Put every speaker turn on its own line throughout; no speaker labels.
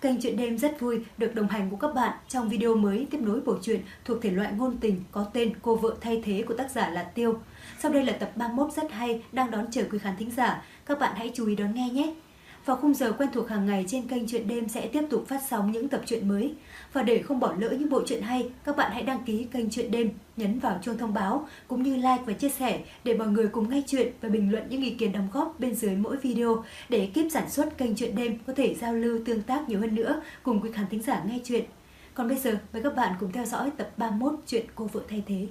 Kênh Chuyện Đêm rất vui được đồng hành cùng các bạn trong video mới tiếp nối bộ truyện thuộc thể loại ngôn tình có tên Cô vợ thay thế của tác giả là Tiêu. Sau đây là tập 31 rất hay đang đón chờ quý khán thính giả. Các bạn hãy chú ý đón nghe nhé. Vào khung giờ quen thuộc hàng ngày trên kênh Chuyện Đêm sẽ tiếp tục phát sóng những tập truyện mới. Và để không bỏ lỡ những bộ truyện hay, các bạn hãy đăng ký kênh Chuyện Đêm, nhấn vào chuông thông báo cũng như like và chia sẻ để mọi người cùng nghe chuyện và bình luận những ý kiến đóng góp bên dưới mỗi video để ekip sản xuất kênh Chuyện Đêm có thể giao lưu tương tác nhiều hơn nữa cùng quý khán thính giả nghe chuyện. Còn bây giờ mời các bạn cùng theo dõi tập 31 chuyện Cô vợ thay thế.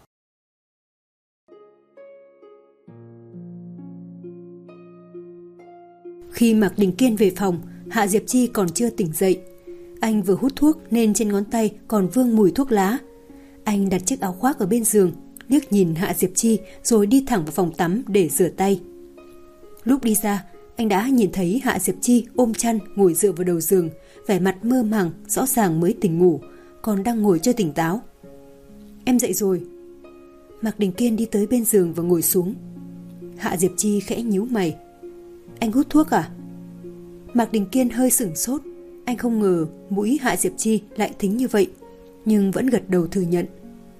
Khi Mạc Đình Kiên về phòng, Hạ Diệp Chi còn chưa tỉnh dậy. Anh vừa hút thuốc nên trên ngón tay còn vương mùi thuốc lá. Anh đặt chiếc áo khoác ở bên giường, liếc nhìn Hạ Diệp Chi rồi đi thẳng vào phòng tắm để rửa tay. Lúc đi ra, anh đã nhìn thấy Hạ Diệp Chi ôm chăn ngồi dựa vào đầu giường, vẻ mặt mơ màng, rõ ràng mới tỉnh ngủ, còn đang ngồi chưa tỉnh táo. Em dậy rồi. Mạc Đình Kiên đi tới bên giường và ngồi xuống. Hạ Diệp Chi khẽ nhíu mày. Anh hút thuốc à? Mạc Đình Kiên hơi sửng sốt. Anh không ngờ mũi Hạ Diệp Chi lại thính như vậy, nhưng vẫn gật đầu thừa nhận.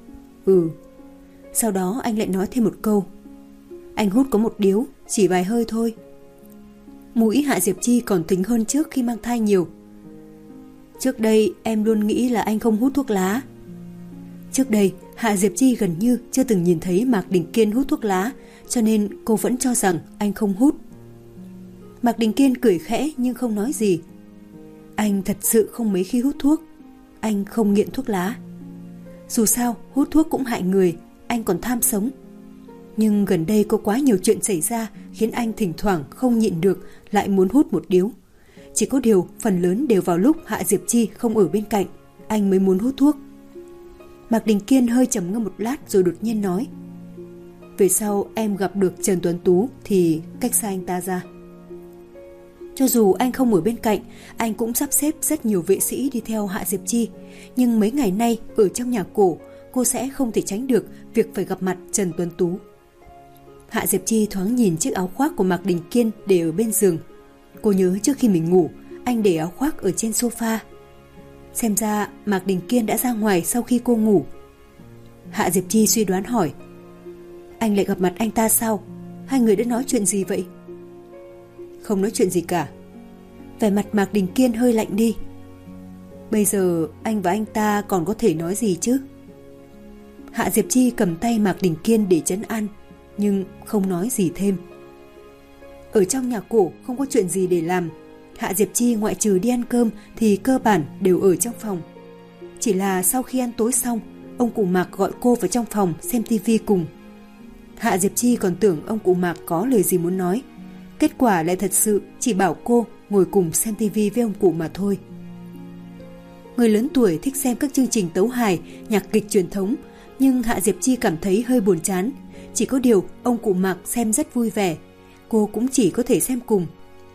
Sau đó anh lại nói thêm một câu. Anh hút có một điếu, chỉ vài hơi thôi. Mũi Hạ Diệp Chi còn thính hơn trước khi mang thai nhiều. Trước đây em luôn nghĩ là anh không hút thuốc lá. Trước đây Hạ Diệp Chi gần như chưa từng nhìn thấy Mạc Đình Kiên hút thuốc lá, cho nên cô vẫn cho rằng anh không hút. Mạc Đình Kiên cười khẽ nhưng không nói gì. Anh thật sự không mấy khi hút thuốc. Anh không nghiện thuốc lá. Dù sao hút thuốc cũng hại người, anh còn tham sống. Nhưng gần đây có quá nhiều chuyện xảy ra khiến anh thỉnh thoảng không nhịn được lại muốn hút một điếu. Chỉ có điều phần lớn đều vào lúc Hạ Diệp Chi không ở bên cạnh, anh mới muốn hút thuốc. Mạc Đình Kiên hơi trầm ngâm một lát rồi đột nhiên nói. Về sau em gặp được Trần Tuấn Tú thì cách xa anh ta ra. Cho dù anh không ở bên cạnh, anh cũng sắp xếp rất nhiều vệ sĩ đi theo Hạ Diệp Chi. Nhưng mấy ngày nay ở trong nhà cổ, cô sẽ không thể tránh được việc phải gặp mặt Trần Tuấn Tú. Hạ Diệp Chi thoáng nhìn chiếc áo khoác của Mạc Đình Kiên để ở bên giường. Cô nhớ trước khi mình ngủ, anh để áo khoác ở trên sofa. Xem ra Mạc Đình Kiên đã ra ngoài sau khi cô ngủ. Hạ Diệp Chi suy đoán hỏi. Anh lại gặp mặt anh ta sao? Hai người đã nói chuyện gì vậy? Không nói chuyện gì cả. Vẻ mặt Mạc Đình Kiên hơi lạnh đi. Bây giờ anh và anh ta còn có thể nói gì chứ? Hạ Diệp Chi cầm tay Mạc Đình Kiên để trấn an, nhưng không nói gì thêm. Ở trong nhà cổ không có chuyện gì để làm. Hạ Diệp Chi ngoại trừ đi ăn cơm thì cơ bản đều ở trong phòng. Chỉ là sau khi ăn tối xong, ông cụ Mạc gọi cô vào trong phòng xem tivi cùng. Hạ Diệp Chi còn tưởng ông cụ Mạc có lời gì muốn nói. Kết quả lại thật sự chỉ bảo cô ngồi cùng xem tivi với ông cụ mà thôi. Người lớn tuổi thích xem các chương trình tấu hài, nhạc kịch truyền thống, nhưng Hạ Diệp Chi cảm thấy hơi buồn chán. Chỉ có điều ông cụ Mạc xem rất vui vẻ, cô cũng chỉ có thể xem cùng.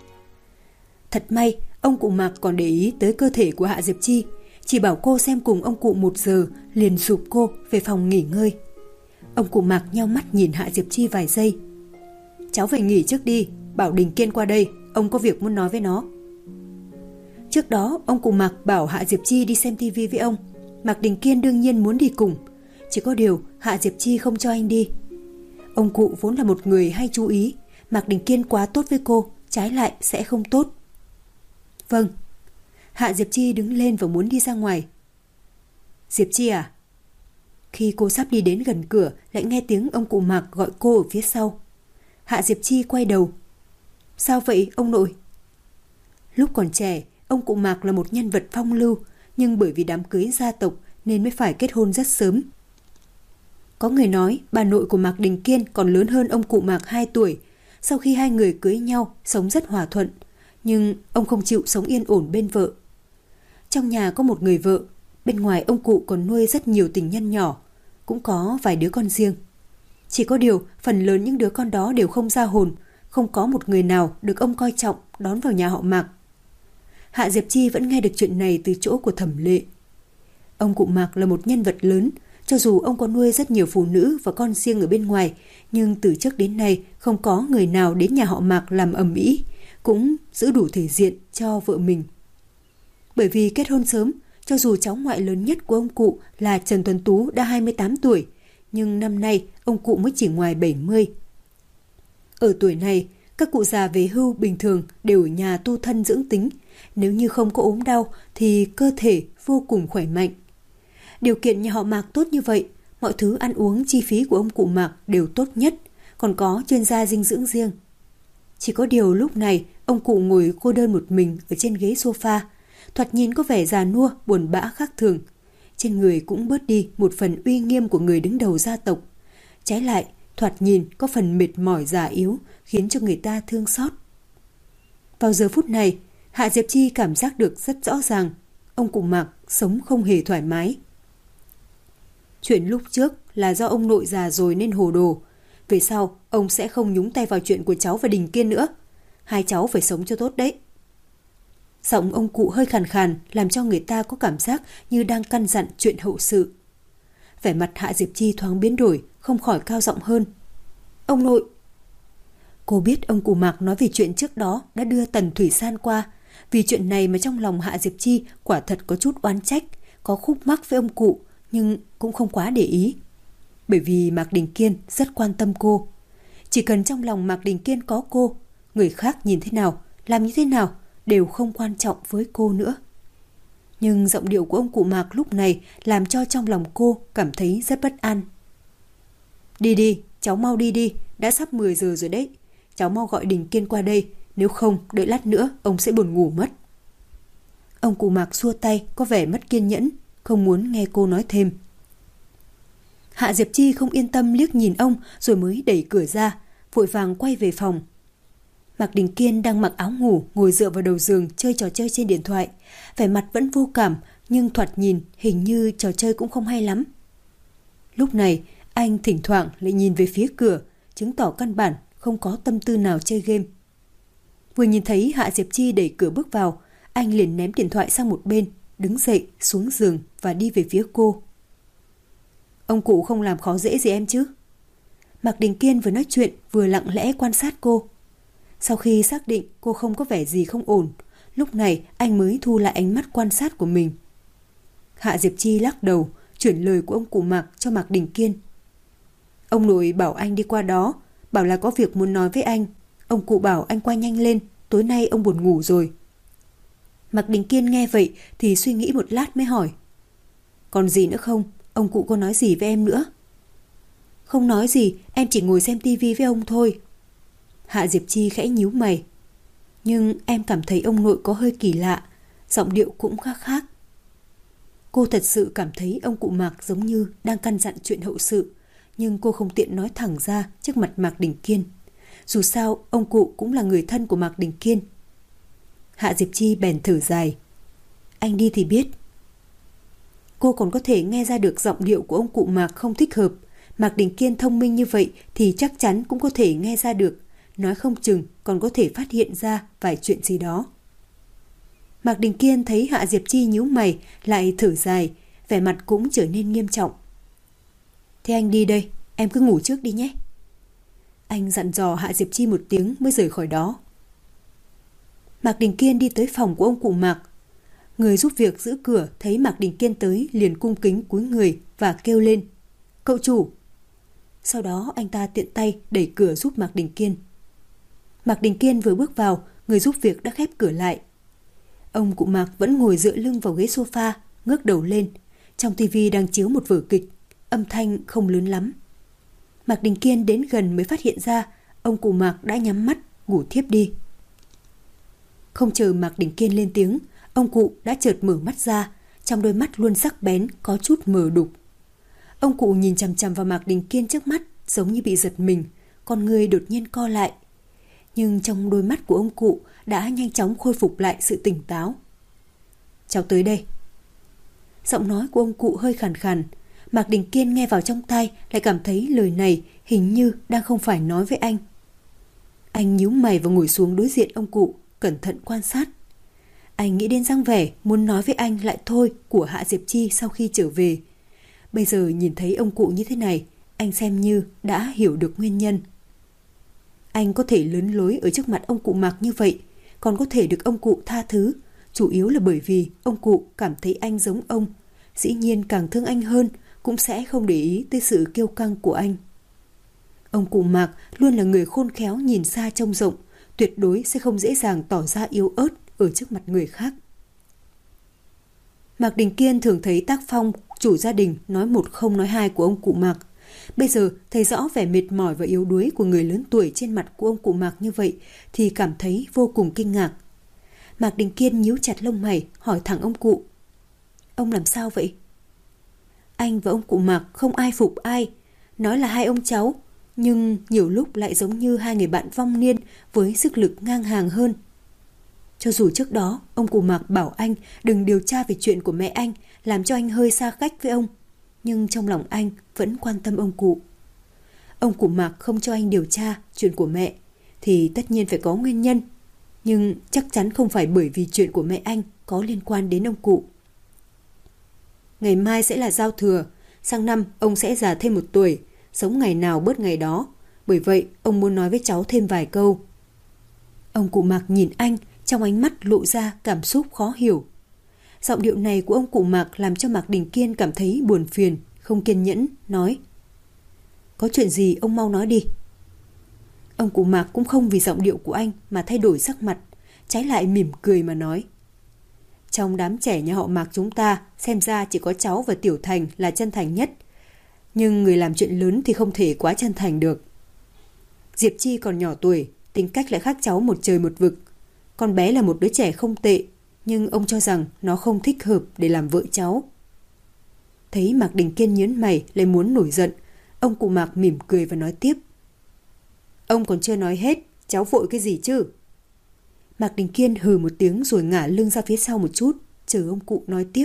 Thật may, ông cụ Mạc còn để ý tới cơ thể của Hạ Diệp Chi, chỉ bảo cô xem cùng ông cụ 1 giờ, liền giục cô về phòng nghỉ ngơi. Ông cụ Mạc nheo mắt nhìn Hạ Diệp Chi vài giây. Cháu về nghỉ trước đi, bảo Đình Kiên qua đây, ông có việc muốn nói với nó. Trước đó, ông cụ Mạc bảo Hạ Diệp Chi đi xem tivi với ông. Mạc Đình Kiên đương nhiên muốn đi cùng, chỉ có điều Hạ Diệp Chi không cho anh đi. Ông cụ vốn là một người hay chú ý, Mạc Đình Kiên quá tốt với cô, trái lại sẽ không tốt. Vâng. Hạ Diệp Chi đứng lên và muốn đi ra ngoài. Diệp Chi à? Khi cô sắp đi đến gần cửa, lại nghe tiếng ông cụ Mạc gọi cô ở phía sau. Hạ Diệp Chi quay đầu. Sao vậy ông nội? Lúc còn trẻ, ông cụ Mạc là một nhân vật phong lưu, nhưng bởi vì đám cưới gia tộc nên mới phải kết hôn rất sớm. Có người nói bà nội của Mạc Đình Kiên còn lớn hơn ông cụ Mạc 2 tuổi. Sau khi hai người cưới nhau, sống rất hòa thuận, nhưng ông không chịu sống yên ổn bên vợ. Trong nhà có một người vợ, bên ngoài ông cụ còn nuôi rất nhiều tình nhân nhỏ, cũng có vài đứa con riêng. Chỉ có điều phần lớn những đứa con đó đều không ra hồn, không có một người nào được ông coi trọng đón vào nhà họ Mạc. Hạ Diệp Chi vẫn nghe được chuyện này từ chỗ của Thẩm Lệ. Ông cụ Mạc là một nhân vật lớn, cho dù ông có nuôi rất nhiều phụ nữ và con riêng ở bên ngoài, nhưng từ trước đến nay không có người nào đến nhà họ Mạc làm ầm ĩ, cũng giữ đủ thể diện cho vợ mình. Bởi vì kết hôn sớm, cho dù cháu ngoại lớn nhất của ông cụ là Trần Tuấn Tú đã 28 tuổi, nhưng năm nay ông cụ mới chỉ ngoài 70. Ở tuổi này, các cụ già về hưu bình thường đều ở nhà tu thân dưỡng tính. Nếu như không có ốm đau thì cơ thể vô cùng khỏe mạnh. Điều kiện nhà họ Mạc tốt như vậy, mọi thứ ăn uống chi phí của ông cụ Mạc đều tốt nhất, còn có chuyên gia dinh dưỡng riêng. Chỉ có điều lúc này, ông cụ ngồi cô đơn một mình ở trên ghế sofa, thoạt nhìn có vẻ già nua, buồn bã khác thường. Trên người cũng bớt đi một phần uy nghiêm của người đứng đầu gia tộc. Trái lại, thoạt nhìn có phần mệt mỏi già yếu, khiến cho người ta thương xót. Vào giờ phút này, Hạ Diệp Chi cảm giác được rất rõ ràng, ông cụ Mạc sống không hề thoải mái. Chuyện lúc trước là do ông nội già rồi nên hồ đồ. Về sau, ông sẽ không nhúng tay vào chuyện của cháu và Đình Kiên nữa. Hai cháu phải sống cho tốt đấy. Giọng ông cụ hơi khàn khàn, làm cho người ta có cảm giác như đang căn dặn chuyện hậu sự. Vẻ mặt Hạ Diệp Chi thoáng biến đổi, không khỏi cao giọng hơn. Ông nội! Cô biết ông cụ Mạc nói về chuyện trước đó đã đưa Tần Thủy San qua. Vì chuyện này mà trong lòng Hạ Diệp Chi quả thật có chút oán trách, có khúc mắc với ông cụ, nhưng cũng không quá để ý. Bởi vì Mạc Đình Kiên rất quan tâm cô. Chỉ cần trong lòng Mạc Đình Kiên có cô, người khác nhìn thế nào, làm như thế nào đều không quan trọng với cô nữa. Nhưng giọng điệu của ông cụ Mạc lúc này làm cho trong lòng cô cảm thấy rất bất an. Đi đi, cháu mau đi đi, đã sắp 10 giờ rồi đấy. Cháu mau gọi Đình Kiên qua đây, nếu không đợi lát nữa ông sẽ buồn ngủ mất. Ông cụ Mạc xua tay, có vẻ mất kiên nhẫn, không muốn nghe cô nói thêm. Hạ Diệp Chi không yên tâm liếc nhìn ông rồi mới đẩy cửa ra, vội vàng quay về phòng. Mạc Đình Kiên đang mặc áo ngủ, ngồi dựa vào đầu giường chơi trò chơi trên điện thoại. Vẻ mặt vẫn vô cảm, nhưng thoạt nhìn hình như trò chơi cũng không hay lắm. Lúc này, anh thỉnh thoảng lại nhìn về phía cửa, chứng tỏ căn bản không có tâm tư nào chơi game. Vừa nhìn thấy Hạ Diệp Chi đẩy cửa bước vào, anh liền ném điện thoại sang một bên, đứng dậy, xuống giường và đi về phía cô. Ông cụ không làm khó dễ gì em chứ? Mạc Đình Kiên vừa nói chuyện vừa lặng lẽ quan sát cô. Sau khi xác định cô không có vẻ gì không ổn, lúc này anh mới thu lại ánh mắt quan sát của mình. Hạ Diệp Chi lắc đầu, chuyển lời của ông cụ Mạc cho Mạc Đình Kiên. Ông nội bảo anh đi qua đó, bảo là có việc muốn nói với anh. Ông cụ bảo anh qua nhanh lên, tối nay ông buồn ngủ rồi. Mạc Đình Kiên nghe vậy thì suy nghĩ một lát mới hỏi. Còn gì nữa không? Ông cụ có nói gì với em nữa? Không nói gì, em chỉ ngồi xem tivi với ông thôi. Hạ Diệp Chi khẽ nhíu mày. Nhưng em cảm thấy ông nội có hơi kỳ lạ, giọng điệu cũng khác khác. Cô thật sự cảm thấy ông cụ Mạc giống như đang căn dặn chuyện hậu sự, nhưng cô không tiện nói thẳng ra trước mặt Mạc Đình Kiên. Dù sao, ông cụ cũng là người thân của Mạc Đình Kiên. Hạ Diệp Chi bèn thở dài. Anh đi thì biết. Cô còn có thể nghe ra được giọng điệu của ông cụ Mạc không thích hợp. Mạc Đình Kiên thông minh như vậy thì chắc chắn cũng có thể nghe ra được. Nói không chừng còn có thể phát hiện ra vài chuyện gì đó. Mạc Đình Kiên thấy Hạ Diệp Chi nhíu mày, lại thở dài, vẻ mặt cũng trở nên nghiêm trọng. Thế anh đi đây, em cứ ngủ trước đi nhé. Anh dặn dò Hạ Diệp Chi một tiếng mới rời khỏi đó. Mạc Đình Kiên đi tới phòng của ông cụ Mạc. Người giúp việc giữ cửa thấy Mạc Đình Kiên tới liền cung kính cúi người và kêu lên. Cậu chủ! Sau đó anh ta tiện tay đẩy cửa giúp Mạc Đình Kiên. Mạc Đình Kiên vừa bước vào, người giúp việc đã khép cửa lại. Ông cụ Mạc vẫn ngồi dựa lưng vào ghế sofa, ngước đầu lên. Trong tivi đang chiếu một vở kịch, âm thanh không lớn lắm. Mạc Đình Kiên đến gần mới phát hiện ra ông cụ Mạc đã nhắm mắt, ngủ thiếp đi. Không chờ Mạc Đình Kiên lên tiếng, ông cụ đã chợt mở mắt ra, trong đôi mắt luôn sắc bén, có chút mờ đục. Ông cụ nhìn chằm chằm vào Mạc Đình Kiên trước mắt, giống như bị giật mình, con người đột nhiên co lại. Nhưng trong đôi mắt của ông cụ đã nhanh chóng khôi phục lại sự tỉnh táo. Cháu tới đây. Giọng nói của ông cụ hơi khàn khàn. Mạc Đình Kiên nghe vào trong tai lại cảm thấy lời này hình như đang không phải nói với anh. Anh nhíu mày và ngồi xuống đối diện ông cụ, cẩn thận quan sát. Anh nghĩ đến dáng vẻ muốn nói với anh lại thôi của Hạ Diệp Chi sau khi trở về. Bây giờ nhìn thấy ông cụ như thế này, anh xem như đã hiểu được nguyên nhân. Anh có thể lớn lối ở trước mặt ông cụ Mạc như vậy, còn có thể được ông cụ tha thứ, chủ yếu là bởi vì ông cụ cảm thấy anh giống ông. Dĩ nhiên càng thương anh hơn, cũng sẽ không để ý tới sự kiêu căng của anh. Ông cụ Mạc luôn là người khôn khéo nhìn xa trông rộng, tuyệt đối sẽ không dễ dàng tỏ ra yếu ớt ở trước mặt người khác. Mạc Đình Kiên thường thấy tác phong chủ gia đình nói một không nói hai của ông cụ Mạc. Bây giờ thấy rõ vẻ mệt mỏi và yếu đuối của người lớn tuổi trên mặt của ông cụ Mạc như vậy thì cảm thấy vô cùng kinh ngạc. Mạc Đình Kiên nhíu chặt lông mày hỏi thẳng ông cụ. Ông làm sao vậy? Anh và ông cụ Mạc không ai phục ai, nói là hai ông cháu, nhưng nhiều lúc lại giống như hai người bạn vong niên với sức lực ngang hàng hơn. Cho dù trước đó ông cụ Mạc bảo anh đừng điều tra về chuyện của mẹ anh, làm cho anh hơi xa cách với ông, nhưng trong lòng anh vẫn quan tâm ông cụ. Ông cụ Mạc không cho anh điều tra chuyện của mẹ thì tất nhiên phải có nguyên nhân, nhưng chắc chắn không phải bởi vì chuyện của mẹ anh có liên quan đến ông cụ. Ngày mai sẽ là giao thừa, sang năm ông sẽ già thêm 1 tuổi, sống ngày nào bớt ngày đó, bởi vậy ông muốn nói với cháu thêm vài câu. Ông cụ Mạc nhìn anh, trong ánh mắt lộ ra cảm xúc khó hiểu. Giọng điệu này của ông cụ Mạc làm cho Mạc Đình Kiên cảm thấy buồn phiền, không kiên nhẫn, nói. Có chuyện gì ông mau nói đi. Ông cụ Mạc cũng không vì giọng điệu của anh mà thay đổi sắc mặt, trái lại mỉm cười mà nói. Trong đám trẻ nhà họ Mạc chúng ta, xem ra chỉ có cháu và Tiểu Thành là chân thành nhất. Nhưng người làm chuyện lớn thì không thể quá chân thành được. Diệp Chi còn nhỏ tuổi, tính cách lại khác cháu một trời một vực. Con bé là một đứa trẻ không tệ, nhưng ông cho rằng nó không thích hợp để làm vợ cháu. Thấy Mạc Đình Kiên nhớn mày lại muốn nổi giận, ông cụ Mạc mỉm cười và nói tiếp. Ông còn chưa nói hết, cháu vội cái gì chứ? Mạc Đình Kiên hừ một tiếng rồi ngả lưng ra phía sau một chút, chờ ông cụ nói tiếp.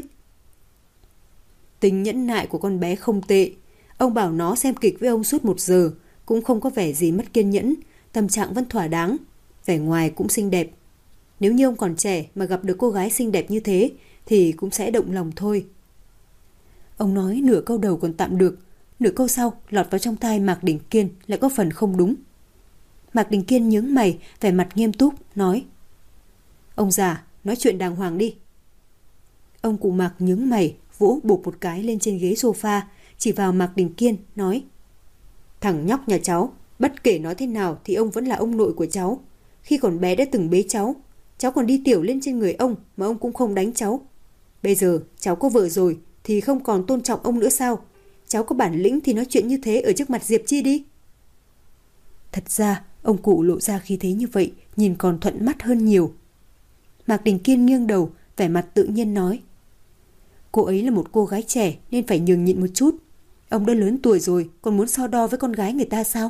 Tính nhẫn nại của con bé không tệ. Ông bảo nó xem kịch với ông suốt 1 giờ, cũng không có vẻ gì mất kiên nhẫn, tâm trạng vẫn thỏa đáng, vẻ ngoài cũng xinh đẹp. Nếu như ông còn trẻ mà gặp được cô gái xinh đẹp như thế thì cũng sẽ động lòng thôi. Ông nói nửa câu đầu còn tạm được, nửa câu sau lọt vào trong tai Mạc Đình Kiên lại có phần không đúng. Mạc Đình Kiên nhướng mày, vẻ mặt nghiêm túc, nói. Ông già, nói chuyện đàng hoàng đi. Ông cụ Mạc nhướng mày, vỗ bụp một cái lên trên ghế sofa, chỉ vào Mạc Đình Kiên, nói. Thằng nhóc nhà cháu, bất kể nói thế nào thì ông vẫn là ông nội của cháu. Khi còn bé đã từng bế cháu còn đi tiểu lên trên người ông mà ông cũng không đánh cháu. Bây giờ cháu có vợ rồi thì không còn tôn trọng ông nữa sao? Cháu có bản lĩnh thì nói chuyện như thế ở trước mặt Diệp Chi đi. Thật ra ông cụ lộ ra khí thế như vậy nhìn còn thuận mắt hơn nhiều. Mạc Đình Kiên nghiêng đầu, vẻ mặt tự nhiên nói. Cô ấy là một cô gái trẻ nên phải nhường nhịn một chút. Ông đã lớn tuổi rồi còn muốn so đo với con gái người ta sao?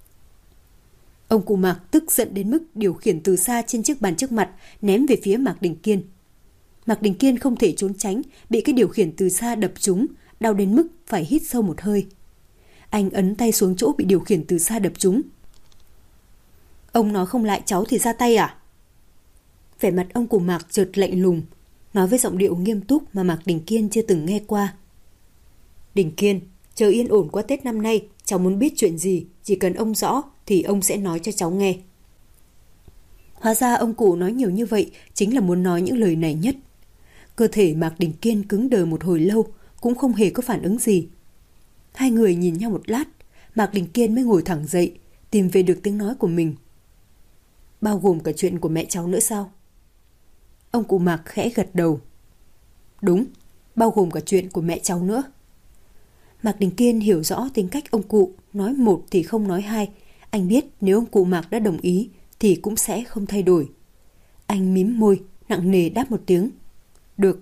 Ông cụ Mạc tức giận đến mức điều khiển từ xa trên chiếc bàn trước mặt ném về phía Mạc Đình Kiên. Mạc Đình Kiên không thể trốn tránh, bị cái điều khiển từ xa đập trúng, đau đến mức phải hít sâu một hơi. Anh ấn tay xuống chỗ bị điều khiển từ xa đập trúng. Ông nói không lại cháu thì ra tay à? Vẻ mặt ông cụ Mạc chợt lạnh lùng, nói với giọng điệu nghiêm túc mà Mạc Đình Kiên chưa từng nghe qua. Đình Kiên, chờ yên ổn qua Tết năm nay, cháu muốn biết chuyện gì, chỉ cần ông rõ thì ông sẽ nói cho cháu nghe. Hóa ra ông cụ nói nhiều như vậy chính là muốn nói những lời này nhất. Cơ thể Mạc Đình Kiên cứng đờ một hồi lâu, cũng không hề có phản ứng gì. Hai người nhìn nhau một lát, Mạc Đình Kiên mới ngồi thẳng dậy, tìm về được tiếng nói của mình. Bao gồm cả chuyện của mẹ cháu nữa sao? Ông cụ Mạc khẽ gật đầu. Đúng, bao gồm cả chuyện của mẹ cháu nữa. Mạc Đình Kiên hiểu rõ tính cách ông cụ, nói một thì không nói hai. Anh biết nếu ông cụ Mạc đã đồng ý thì cũng sẽ không thay đổi. Anh mím môi, nặng nề đáp một tiếng. Được.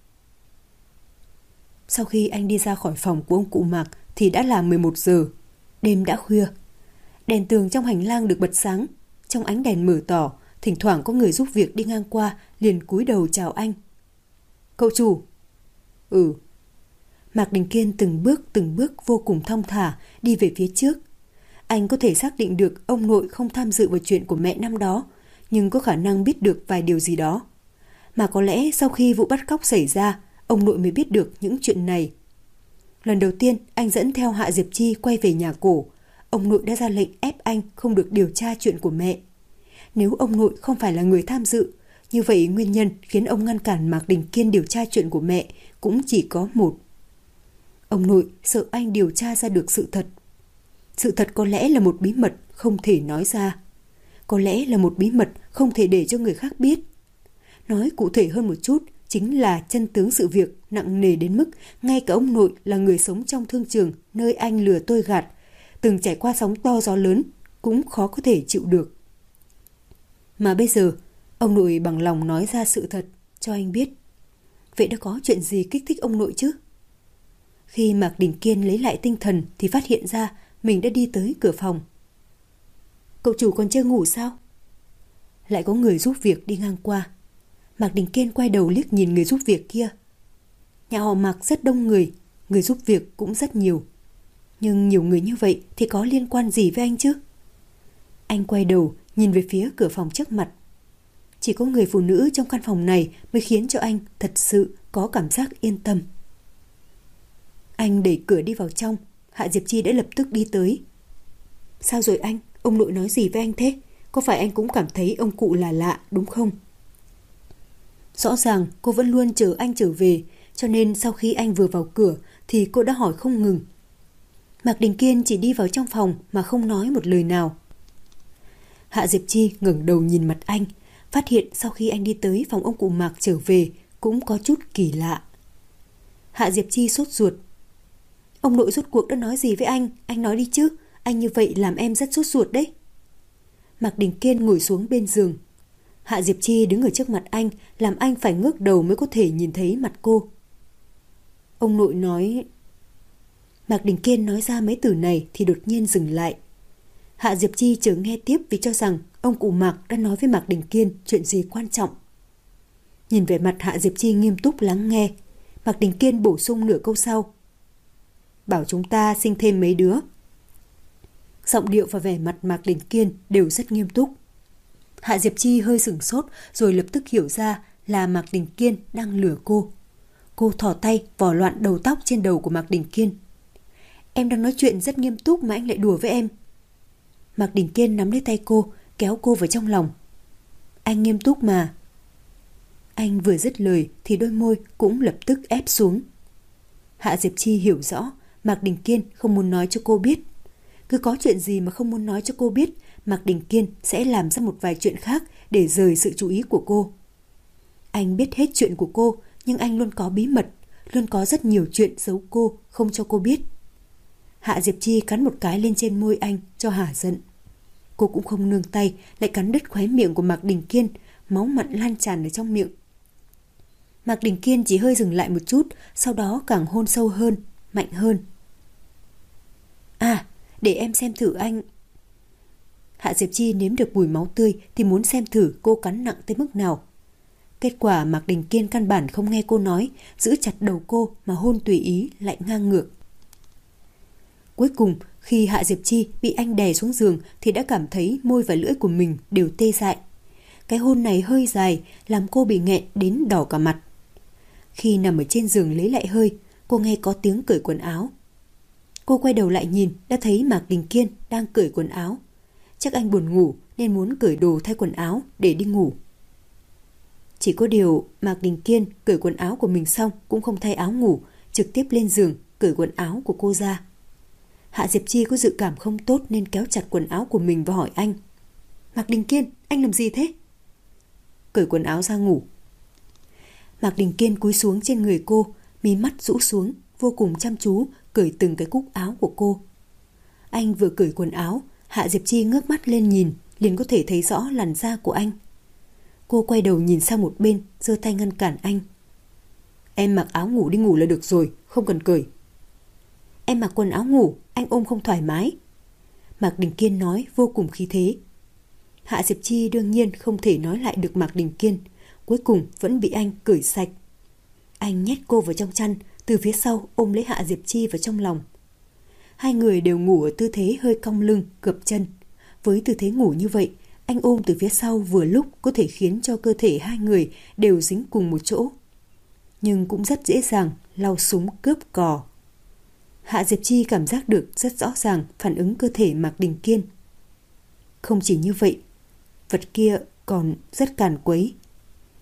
Sau khi anh đi ra khỏi phòng của ông cụ Mạc thì đã là 11 giờ. Đêm đã khuya. Đèn tường trong hành lang được bật sáng. Trong ánh đèn mở tỏ, thỉnh thoảng có người giúp việc đi ngang qua liền cúi đầu chào anh. Cậu chủ. Ừ. Mạc Đình Kiên từng bước vô cùng thong thả đi về phía trước. Anh có thể xác định được ông nội không tham dự vào chuyện của mẹ năm đó, nhưng có khả năng biết được vài điều gì đó. Mà có lẽ sau khi vụ bắt cóc xảy ra, ông nội mới biết được những chuyện này. Lần đầu tiên anh dẫn theo Hạ Diệp Chi quay về nhà cổ, ông nội đã ra lệnh ép anh không được điều tra chuyện của mẹ. Nếu ông nội không phải là người tham dự, Như vậy nguyên nhân khiến ông ngăn cản Mạc Đình Kiên điều tra chuyện của mẹ cũng chỉ có một. Ông nội sợ anh điều tra ra được sự thật. Sự thật có lẽ là một bí mật không thể nói ra. Có lẽ là một bí mật không thể để cho người khác biết. Nói cụ thể hơn một chút, chính là chân tướng sự việc nặng nề đến mức ngay cả ông nội là người sống trong thương trường nơi anh lừa tôi gạt, từng trải qua sóng to gió lớn, cũng khó có thể chịu được. Mà bây giờ, ông nội bằng lòng nói ra sự thật cho anh biết. Vậy đã có chuyện gì kích thích ông nội chứ? Khi Mạc Đình Kiên lấy lại tinh thần thì phát hiện ra mình đã đi tới cửa phòng. Cậu chủ còn chưa ngủ sao? Lại có người giúp việc đi ngang qua. Mạc Đình Kiên quay đầu liếc nhìn người giúp việc kia. Nhà họ Mạc rất đông người giúp việc cũng rất nhiều. Nhưng nhiều người như vậy thì có liên quan gì với anh chứ? Anh quay đầu nhìn về phía cửa phòng trước mặt. Chỉ có người phụ nữ trong căn phòng này mới khiến cho anh thật sự có cảm giác yên tâm. Anh đẩy cửa đi vào trong. Hạ Diệp Chi đã lập tức đi tới. Sao rồi anh? Ông nội nói gì với anh thế? Có phải anh cũng cảm thấy ông cụ là lạ đúng không? Rõ ràng cô vẫn luôn chờ anh trở về, cho nên sau khi anh vừa vào cửa thì cô đã hỏi không ngừng. Mạc Đình Kiên chỉ đi vào trong phòng mà không nói một lời nào. Hạ Diệp Chi ngẩng đầu nhìn mặt anh, phát hiện sau khi anh đi tới phòng ông cụ Mạc trở về cũng có chút kỳ lạ. Hạ Diệp Chi sốt ruột. Ông nội rốt cuộc đã nói gì với anh nói đi chứ, anh như vậy làm em rất sốt ruột đấy. Mạc Đình Kiên ngồi xuống bên giường. Hạ Diệp Chi đứng ở trước mặt anh, làm anh phải ngước đầu mới có thể nhìn thấy mặt cô. Ông nội nói... Mạc Đình Kiên nói ra mấy từ này thì đột nhiên dừng lại. Hạ Diệp Chi chờ nghe tiếp vì cho rằng ông cụ Mạc đã nói với Mạc Đình Kiên chuyện gì quan trọng. Nhìn về mặt Hạ Diệp Chi nghiêm túc lắng nghe, Mạc Đình Kiên bổ sung nửa câu sau. Bảo chúng ta sinh thêm mấy đứa. Giọng điệu và vẻ mặt Mạc Đình Kiên đều rất nghiêm túc. Hạ Diệp Chi hơi sửng sốt rồi lập tức hiểu ra là Mạc Đình Kiên đang lừa cô. Cô thò tay vò loạn đầu tóc trên đầu của Mạc Đình Kiên. Em đang nói chuyện rất nghiêm túc mà anh lại đùa với em. Mạc Đình Kiên nắm lấy tay cô, kéo cô vào trong lòng. Anh nghiêm túc mà. Anh vừa dứt lời thì đôi môi cũng lập tức ép xuống. Hạ Diệp Chi hiểu rõ Mạc Đình Kiên không muốn nói cho cô biết. Cứ có chuyện gì mà không muốn nói cho cô biết, Mạc Đình Kiên sẽ làm ra một vài chuyện khác để rời sự chú ý của cô. Anh biết hết chuyện của cô, nhưng anh luôn có bí mật, luôn có rất nhiều chuyện giấu cô, không cho cô biết. Hạ Diệp Chi cắn một cái lên trên môi anh cho hả giận. Cô cũng không nương tay, lại cắn đứt khóe miệng của Mạc Đình Kiên, máu mặn lan tràn ở trong miệng. Mạc Đình Kiên chỉ hơi dừng lại một chút, sau đó càng hôn sâu hơn, mạnh hơn. À, để em xem thử anh. Hạ Diệp Chi nếm được mùi máu tươi thì muốn xem thử cô cắn nặng tới mức nào. Kết quả Mạc Đình Kiên căn bản không nghe cô nói, giữ chặt đầu cô mà hôn tùy ý lại ngang ngược. Cuối cùng, khi Hạ Diệp Chi bị anh đè xuống giường thì đã cảm thấy môi và lưỡi của mình đều tê dại. Cái hôn này hơi dài, làm cô bị nghẹn đến đỏ cả mặt. Khi nằm ở trên giường lấy lại hơi, cô nghe có tiếng cởi quần áo. Cô quay đầu lại nhìn, đã thấy Mạc Đình Kiên đang cởi quần áo. Chắc anh buồn ngủ nên muốn cởi đồ thay quần áo để đi ngủ. Chỉ có điều Mạc Đình Kiên cởi quần áo của mình xong cũng không thay áo ngủ, trực tiếp lên giường cởi quần áo của cô ra. Hạ Diệp Chi có dự cảm không tốt nên kéo chặt quần áo của mình và hỏi anh. Mạc Đình Kiên, anh làm gì thế? Cởi quần áo ra ngủ. Mạc Đình Kiên cúi xuống trên người cô, mí mắt rũ xuống, vô cùng chăm chú cởi từng cái cúc áo của cô. Anh vừa cởi quần áo, Hạ Diệp Chi ngước mắt lên nhìn, liền có thể thấy rõ làn da của anh. Cô quay đầu nhìn sang một bên, giơ tay ngăn cản anh. Em mặc áo ngủ đi ngủ là được rồi, không cần cởi. Em mặc quần áo ngủ, anh ôm không thoải mái. Mạc Đình Kiên nói vô cùng khí thế. Hạ Diệp Chi đương nhiên không thể nói lại được Mạc Đình Kiên, cuối cùng vẫn bị anh cởi sạch. Anh nhét cô vào trong chăn, từ phía sau ôm lấy Hạ Diệp Chi vào trong lòng. Hai người đều ngủ ở tư thế hơi cong lưng, gập chân. Với tư thế ngủ như vậy, anh ôm từ phía sau vừa lúc có thể khiến cho cơ thể hai người đều dính cùng một chỗ. Nhưng cũng rất dễ dàng lau súng cướp cò. Hạ Diệp Chi cảm giác được rất rõ ràng phản ứng cơ thể Mạc Đình Kiên. Không chỉ như vậy, vật kia còn rất càn quấy.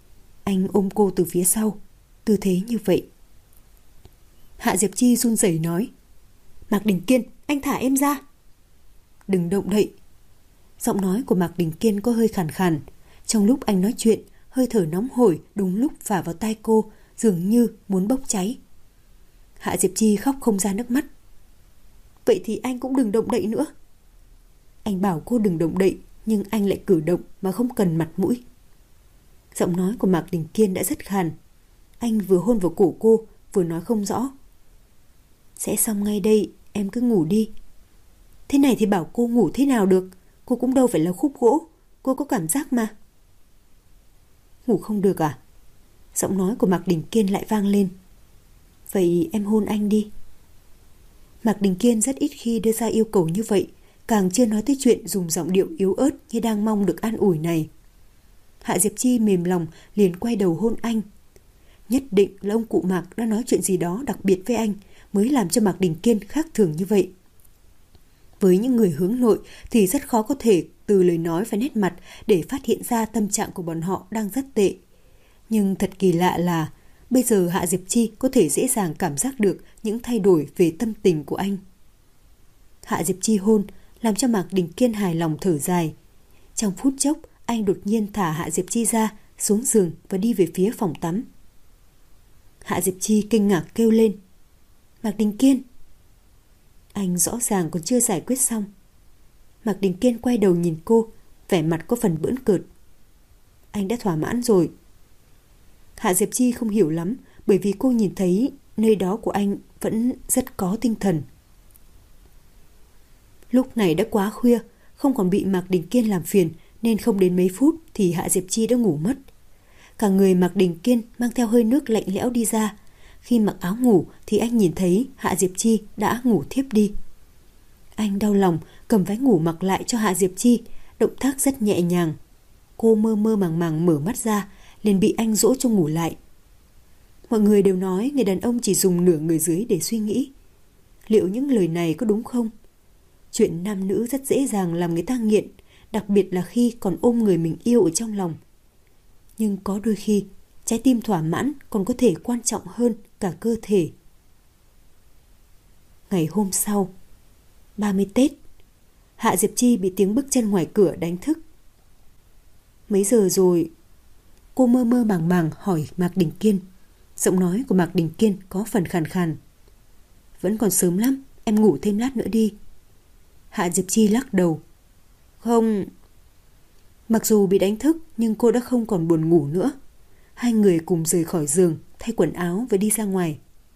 Anh ôm cô từ phía sau, tư thế như vậy. Hạ Diệp Chi run rẩy nói: Mạc Đình Kiên, anh thả em ra. Đừng động đậy. Giọng nói của Mạc Đình Kiên có hơi khàn khàn. Trong lúc anh nói chuyện, hơi thở nóng hổi đúng lúc phả vào tai cô, dường như muốn bốc cháy. Hạ Diệp Chi khóc không ra nước mắt. Vậy thì anh cũng đừng động đậy nữa. Anh bảo cô đừng động đậy, nhưng anh lại cử động mà không cần mặt mũi. Giọng nói của Mạc Đình Kiên đã rất khàn. Anh vừa hôn vào cổ cô, vừa nói không rõ: Sẽ xong ngay đây, em cứ ngủ đi. Thế này thì bảo cô ngủ thế nào được? Cô cũng đâu phải là khúc gỗ, cô có cảm giác mà. Ngủ không được à? Giọng nói của Mạc Đình Kiên lại vang lên. Vậy em hôn anh đi. Mạc Đình Kiên rất ít khi đưa ra yêu cầu như vậy, càng chưa nói tới chuyện dùng giọng điệu yếu ớt như đang mong được an ủi này. Hạ Diệp Chi mềm lòng liền quay đầu hôn anh. Nhất định là ông cụ Mạc đã nói chuyện gì đó đặc biệt với anh mới làm cho Mạc Đình Kiên khác thường như vậy. Với những người hướng nội thì rất khó có thể từ lời nói và nét mặt để phát hiện ra tâm trạng của bọn họ đang rất tệ. Nhưng thật kỳ lạ là bây giờ Hạ Diệp Chi có thể dễ dàng cảm giác được những thay đổi về tâm tình của anh. Hạ Diệp Chi hôn làm cho Mạc Đình Kiên hài lòng thở dài. Trong phút chốc, anh đột nhiên thả Hạ Diệp Chi ra, xuống giường và đi về phía phòng tắm. Hạ Diệp Chi kinh ngạc kêu lên: Mạc Đình Kiên! Anh rõ ràng còn chưa giải quyết xong. Mạc Đình Kiên quay đầu nhìn cô, vẻ mặt có phần bỡn cợt. Anh đã thỏa mãn rồi. Hạ Diệp Chi không hiểu lắm, bởi vì cô nhìn thấy nơi đó của anh vẫn rất có tinh thần. Lúc này đã quá khuya, không còn bị Mạc Đình Kiên làm phiền, nên không đến mấy phút thì Hạ Diệp Chi đã ngủ mất. Cả người Mạc Đình Kiên mang theo hơi nước lạnh lẽo đi ra. Khi mặc áo ngủ thì anh nhìn thấy Hạ Diệp Chi đã ngủ thiếp đi. Anh đau lòng cầm váy ngủ mặc lại cho Hạ Diệp Chi, động tác rất nhẹ nhàng. Cô mơ mơ màng màng mở mắt ra, liền bị anh dỗ cho ngủ lại. Mọi người đều nói người đàn ông chỉ dùng nửa người dưới để suy nghĩ. Liệu những lời này có đúng không? Chuyện nam nữ rất dễ dàng làm người ta nghiện, đặc biệt là khi còn ôm người mình yêu ở trong lòng. Nhưng có đôi khi, trái tim thỏa mãn còn có thể quan trọng hơn cả cơ thể. Ngày hôm sau, 30 Tết, Hạ Diệp Chi bị tiếng bước chân ngoài cửa đánh thức. Mấy giờ rồi? Cô mơ mơ màng màng hỏi Mạc Đình Kiên. Giọng nói của Mạc Đình Kiên có phần khàn khàn. Vẫn còn sớm lắm, em ngủ thêm lát nữa đi. Hạ Diệp Chi lắc đầu. Không. Mặc dù bị đánh thức nhưng cô đã không còn buồn ngủ nữa. Hai người cùng rời khỏi giường, thay quần áo và đi ra ngoài.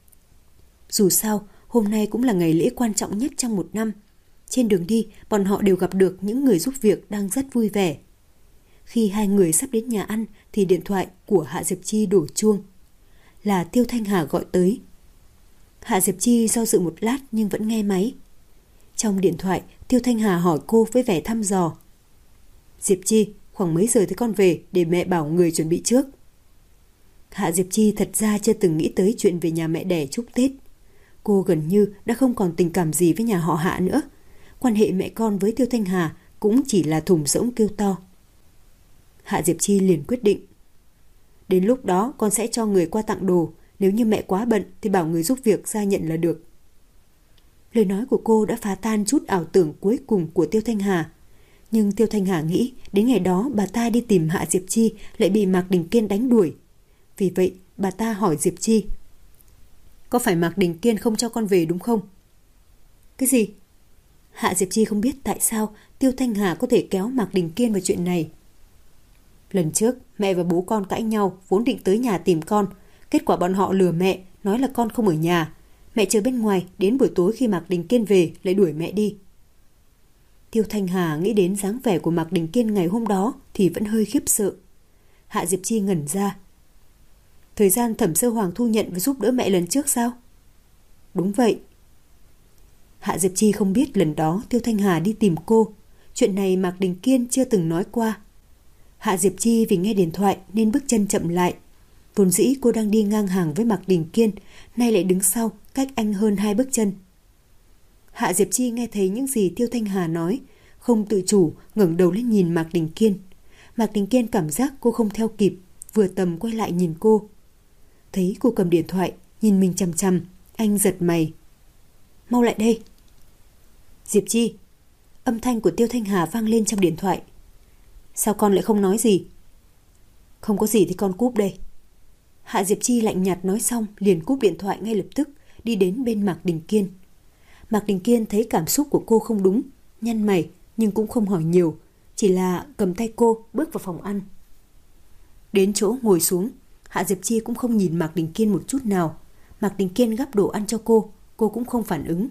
Dù sao, hôm nay cũng là ngày lễ quan trọng nhất trong một năm. Trên đường đi, bọn họ đều gặp được những người giúp việc đang rất vui vẻ. Khi hai người sắp đến nhà ăn thì điện thoại của Hạ Diệp Chi đổ chuông. Là Tiêu Thanh Hà gọi tới. Hạ Diệp Chi do dự một lát nhưng vẫn nghe máy. Trong điện thoại, Tiêu Thanh Hà hỏi cô với vẻ thăm dò. Diệp Chi, khoảng mấy giờ thì con về để mẹ bảo người chuẩn bị trước. Hạ Diệp Chi thật ra chưa từng nghĩ tới chuyện về nhà mẹ đẻ chúc Tết. Cô gần như đã không còn tình cảm gì với nhà họ Hạ nữa. Quan hệ mẹ con với Tiêu Thanh Hà cũng chỉ là thùng rỗng kêu to. Hạ Diệp Chi liền quyết định. Đến lúc đó con sẽ cho người qua tặng đồ. Nếu như mẹ quá bận thì bảo người giúp việc ra nhận là được. Lời nói của cô đã phá tan chút ảo tưởng cuối cùng của Tiêu Thanh Hà. Nhưng Tiêu Thanh Hà nghĩ đến ngày đó bà ta đi tìm Hạ Diệp Chi lại bị Mạc Đình Kiên đánh đuổi. Vì vậy bà ta hỏi Diệp Chi. Có phải Mạc Đình Kiên không cho con về đúng không? Cái gì? Hạ Diệp Chi không biết tại sao Tiêu Thanh Hà có thể kéo Mạc Đình Kiên vào chuyện này. Lần trước mẹ và bố con cãi nhau, vốn định tới nhà tìm con. Kết quả bọn họ lừa mẹ, nói là con không ở nhà. Mẹ chờ bên ngoài, đến buổi tối khi Mạc Đình Kiên về lại đuổi mẹ đi. Tiêu Thanh Hà nghĩ đến dáng vẻ của Mạc Đình Kiên ngày hôm đó thì vẫn hơi khiếp sợ. Hạ Diệp Chi ngẩn ra. Thời gian Thẩm Sơ Hoàng thu nhận và giúp đỡ mẹ lần trước sao? Đúng vậy. Hạ Diệp Chi không biết lần đó Tiêu Thanh Hà đi tìm cô. Chuyện này Mạc Đình Kiên chưa từng nói qua. Hạ Diệp Chi vì nghe điện thoại nên bước chân chậm lại. Vốn dĩ cô đang đi ngang hàng với Mạc Đình Kiên, nay lại đứng sau, cách anh hơn 2 bước chân. Hạ Diệp Chi nghe thấy những gì Tiêu Thanh Hà nói, không tự chủ ngẩng đầu lên nhìn Mạc Đình Kiên. Mạc Đình Kiên cảm giác cô không theo kịp, vừa tầm quay lại nhìn cô. Thấy cô cầm điện thoại, nhìn mình chằm chằm, anh giật mày. Mau lại đây. Diệp Chi. Âm thanh của Tiêu Thanh Hà vang lên trong điện thoại. Sao con lại không nói gì? Không có gì thì con cúp đây. Hạ Diệp Chi lạnh nhạt nói xong liền cúp điện thoại ngay lập tức, đi đến bên Mạc Đình Kiên. Mạc Đình Kiên thấy cảm xúc của cô không đúng, nhăn mày nhưng cũng không hỏi nhiều, chỉ là cầm tay cô bước vào phòng ăn. Đến chỗ ngồi xuống, Hạ Diệp Chi cũng không nhìn Mạc Đình Kiên một chút nào. Mạc Đình Kiên gắp đồ ăn cho cô cũng không phản ứng.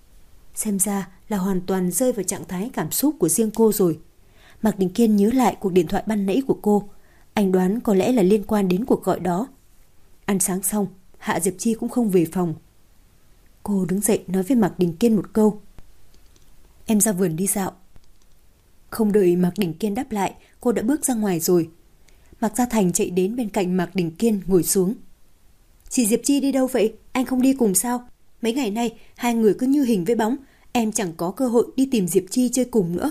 Xem ra là hoàn toàn rơi vào trạng thái cảm xúc của riêng cô rồi. Mạc Đình Kiên nhớ lại cuộc điện thoại ban nãy của cô. Anh đoán có lẽ là liên quan đến cuộc gọi đó. Ăn sáng xong, Hạ Diệp Chi cũng không về phòng. Cô đứng dậy nói với Mạc Đình Kiên một câu. Em ra vườn đi dạo. Không đợi Mạc Đình Kiên đáp lại, cô đã bước ra ngoài rồi. Mạc Gia Thành chạy đến bên cạnh Mạc Đình Kiên ngồi xuống. Chị Diệp Chi đi đâu vậy? Anh không đi cùng sao? Mấy ngày nay hai người cứ như hình với bóng, em chẳng có cơ hội đi tìm Diệp Chi chơi cùng nữa.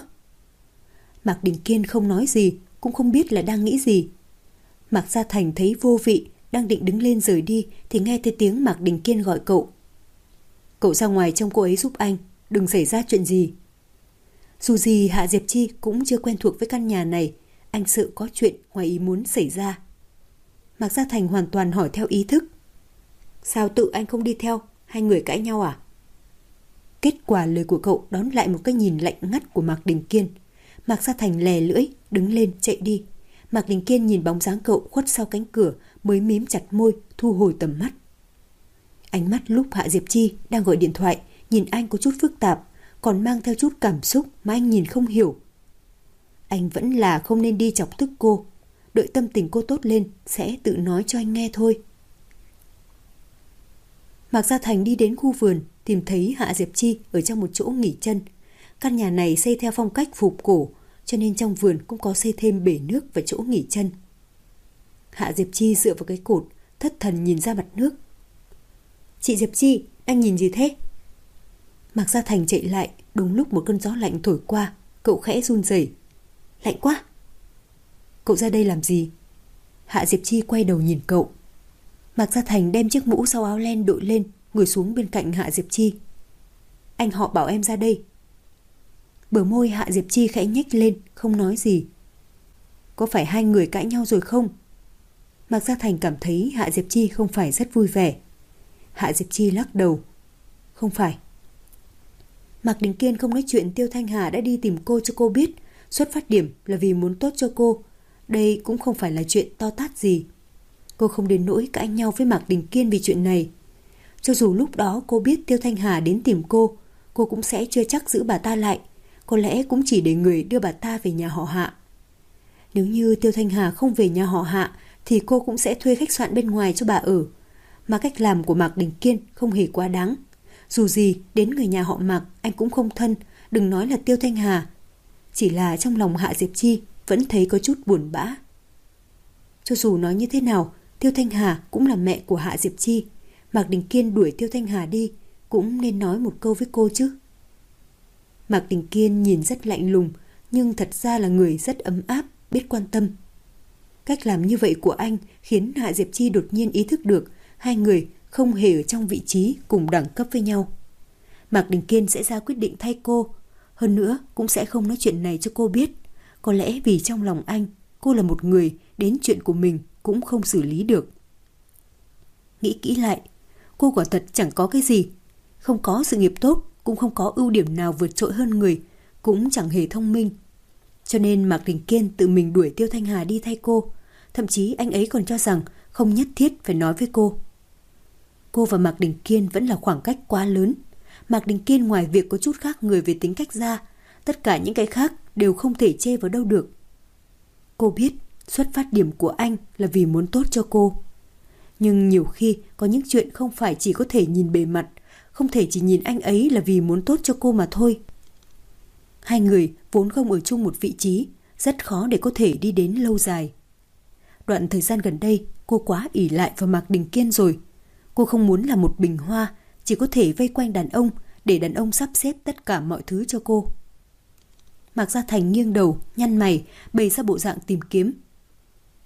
Mạc Đình Kiên không nói gì, cũng không biết là đang nghĩ gì. Mạc Gia Thành thấy vô vị, đang định đứng lên rời đi thì nghe thấy tiếng Mạc Đình Kiên gọi cậu. Cậu ra ngoài trông cô ấy giúp anh, đừng xảy ra chuyện gì. Dù gì Hạ Diệp Chi cũng chưa quen thuộc với căn nhà này, anh sợ có chuyện ngoài ý muốn xảy ra. Mạc Gia Thành hoàn toàn hỏi theo ý thức. Sao tự anh không đi theo? Hai người cãi nhau à? Kết quả lời của cậu đón lại một cái nhìn lạnh ngắt của Mạc Đình Kiên. Mạc Gia Thành lè lưỡi, đứng lên chạy đi. Mạc Đình Kiên nhìn bóng dáng cậu khuất sau cánh cửa mới mím chặt môi, thu hồi tầm mắt. Ánh mắt lúc Hạ Diệp Chi đang gọi điện thoại nhìn anh có chút phức tạp, còn mang theo chút cảm xúc mà anh nhìn không hiểu. Anh vẫn là không nên đi chọc tức cô. Đợi tâm tình cô tốt lên sẽ tự nói cho anh nghe thôi. Mạc Gia Thành đi đến khu vườn, tìm thấy Hạ Diệp Chi ở trong một chỗ nghỉ chân. Căn nhà này xây theo phong cách phục cổ, cho nên trong vườn cũng có xây thêm bể nước và chỗ nghỉ chân. Hạ Diệp Chi dựa vào cái cột, thất thần nhìn ra mặt nước. Chị Diệp Chi, đang nhìn gì thế? Mạc Gia Thành chạy lại, đúng lúc một cơn gió lạnh thổi qua, cậu khẽ run rẩy. Lạnh quá. Cậu ra đây làm gì? Hạ Diệp Chi quay đầu nhìn cậu. Mạc Gia Thành đem chiếc mũ sau áo len đội lên, ngồi xuống bên cạnh Hạ Diệp Chi. Anh họ bảo em ra đây. Bờ môi Hạ Diệp Chi khẽ nhếch lên, không nói gì. Có phải hai người cãi nhau rồi không? Mạc Gia Thành cảm thấy Hạ Diệp Chi không phải rất vui vẻ. Hạ Diệp Chi lắc đầu. Không phải. Mạc Đình Kiên không nói chuyện Tiêu Thanh Hà đã đi tìm cô cho cô biết. Xuất phát điểm là vì muốn tốt cho cô. Đây cũng không phải là chuyện to tát gì. Cô không đến nỗi cãi nhau với Mạc Đình Kiên vì chuyện này. Cho dù lúc đó cô biết Tiêu Thanh Hà đến tìm cô cũng sẽ chưa chắc giữ bà ta lại. Có lẽ cũng chỉ để người đưa bà ta về nhà họ Hạ. Nếu như Tiêu Thanh Hà không về nhà họ Hạ thì cô cũng sẽ thuê khách sạn bên ngoài cho bà ở. Mà cách làm của Mạc Đình Kiên không hề quá đáng. Dù gì đến người nhà họ Mạc anh cũng không thân, đừng nói là Tiêu Thanh Hà. Chỉ là trong lòng Hạ Diệp Chi vẫn thấy có chút buồn bã. Cho dù nói như thế nào, Tiêu Thanh Hà cũng là mẹ của Hạ Diệp Chi. Mạc Đình Kiên đuổi Tiêu Thanh Hà đi cũng nên nói một câu với cô chứ. Mạc Đình Kiên nhìn rất lạnh lùng, nhưng thật ra là người rất ấm áp, biết quan tâm. Cách làm như vậy của anh khiến Hạ Diệp Chi đột nhiên ý thức được hai người không hề ở trong vị trí cùng đẳng cấp với nhau. Mạc Đình Kiên sẽ ra quyết định thay cô, hơn nữa cũng sẽ không nói chuyện này cho cô biết. Có lẽ vì trong lòng anh, cô là một người đến chuyện của mình cũng không xử lý được. Nghĩ kỹ lại, cô quả thật chẳng có cái gì. Không có sự nghiệp tốt, cũng không có ưu điểm nào vượt trội hơn người, cũng chẳng hề thông minh. Cho nên Mạc Đình Kiên tự mình đuổi Tiêu Thanh Hà đi thay cô. Thậm chí anh ấy còn cho rằng không nhất thiết phải nói với cô. Cô và Mạc Đình Kiên vẫn là khoảng cách quá lớn. Mạc Đình Kiên ngoài việc có chút khác người về tính cách ra, tất cả những cái khác đều không thể chê vào đâu được. Cô biết xuất phát điểm của anh là vì muốn tốt cho cô. Nhưng nhiều khi có những chuyện không phải chỉ có thể nhìn bề mặt, không thể chỉ nhìn anh ấy là vì muốn tốt cho cô mà thôi. Hai người vốn không ở chung một vị trí, rất khó để có thể đi đến lâu dài. Đoạn thời gian gần đây, cô quá ỷ lại vào Mạc Đình Kiên rồi. Cô không muốn là một bình hoa, chỉ có thể vây quanh đàn ông, để đàn ông sắp xếp tất cả mọi thứ cho cô. Mạc Gia Thành nghiêng đầu, nhăn mày, bày ra bộ dạng tìm kiếm.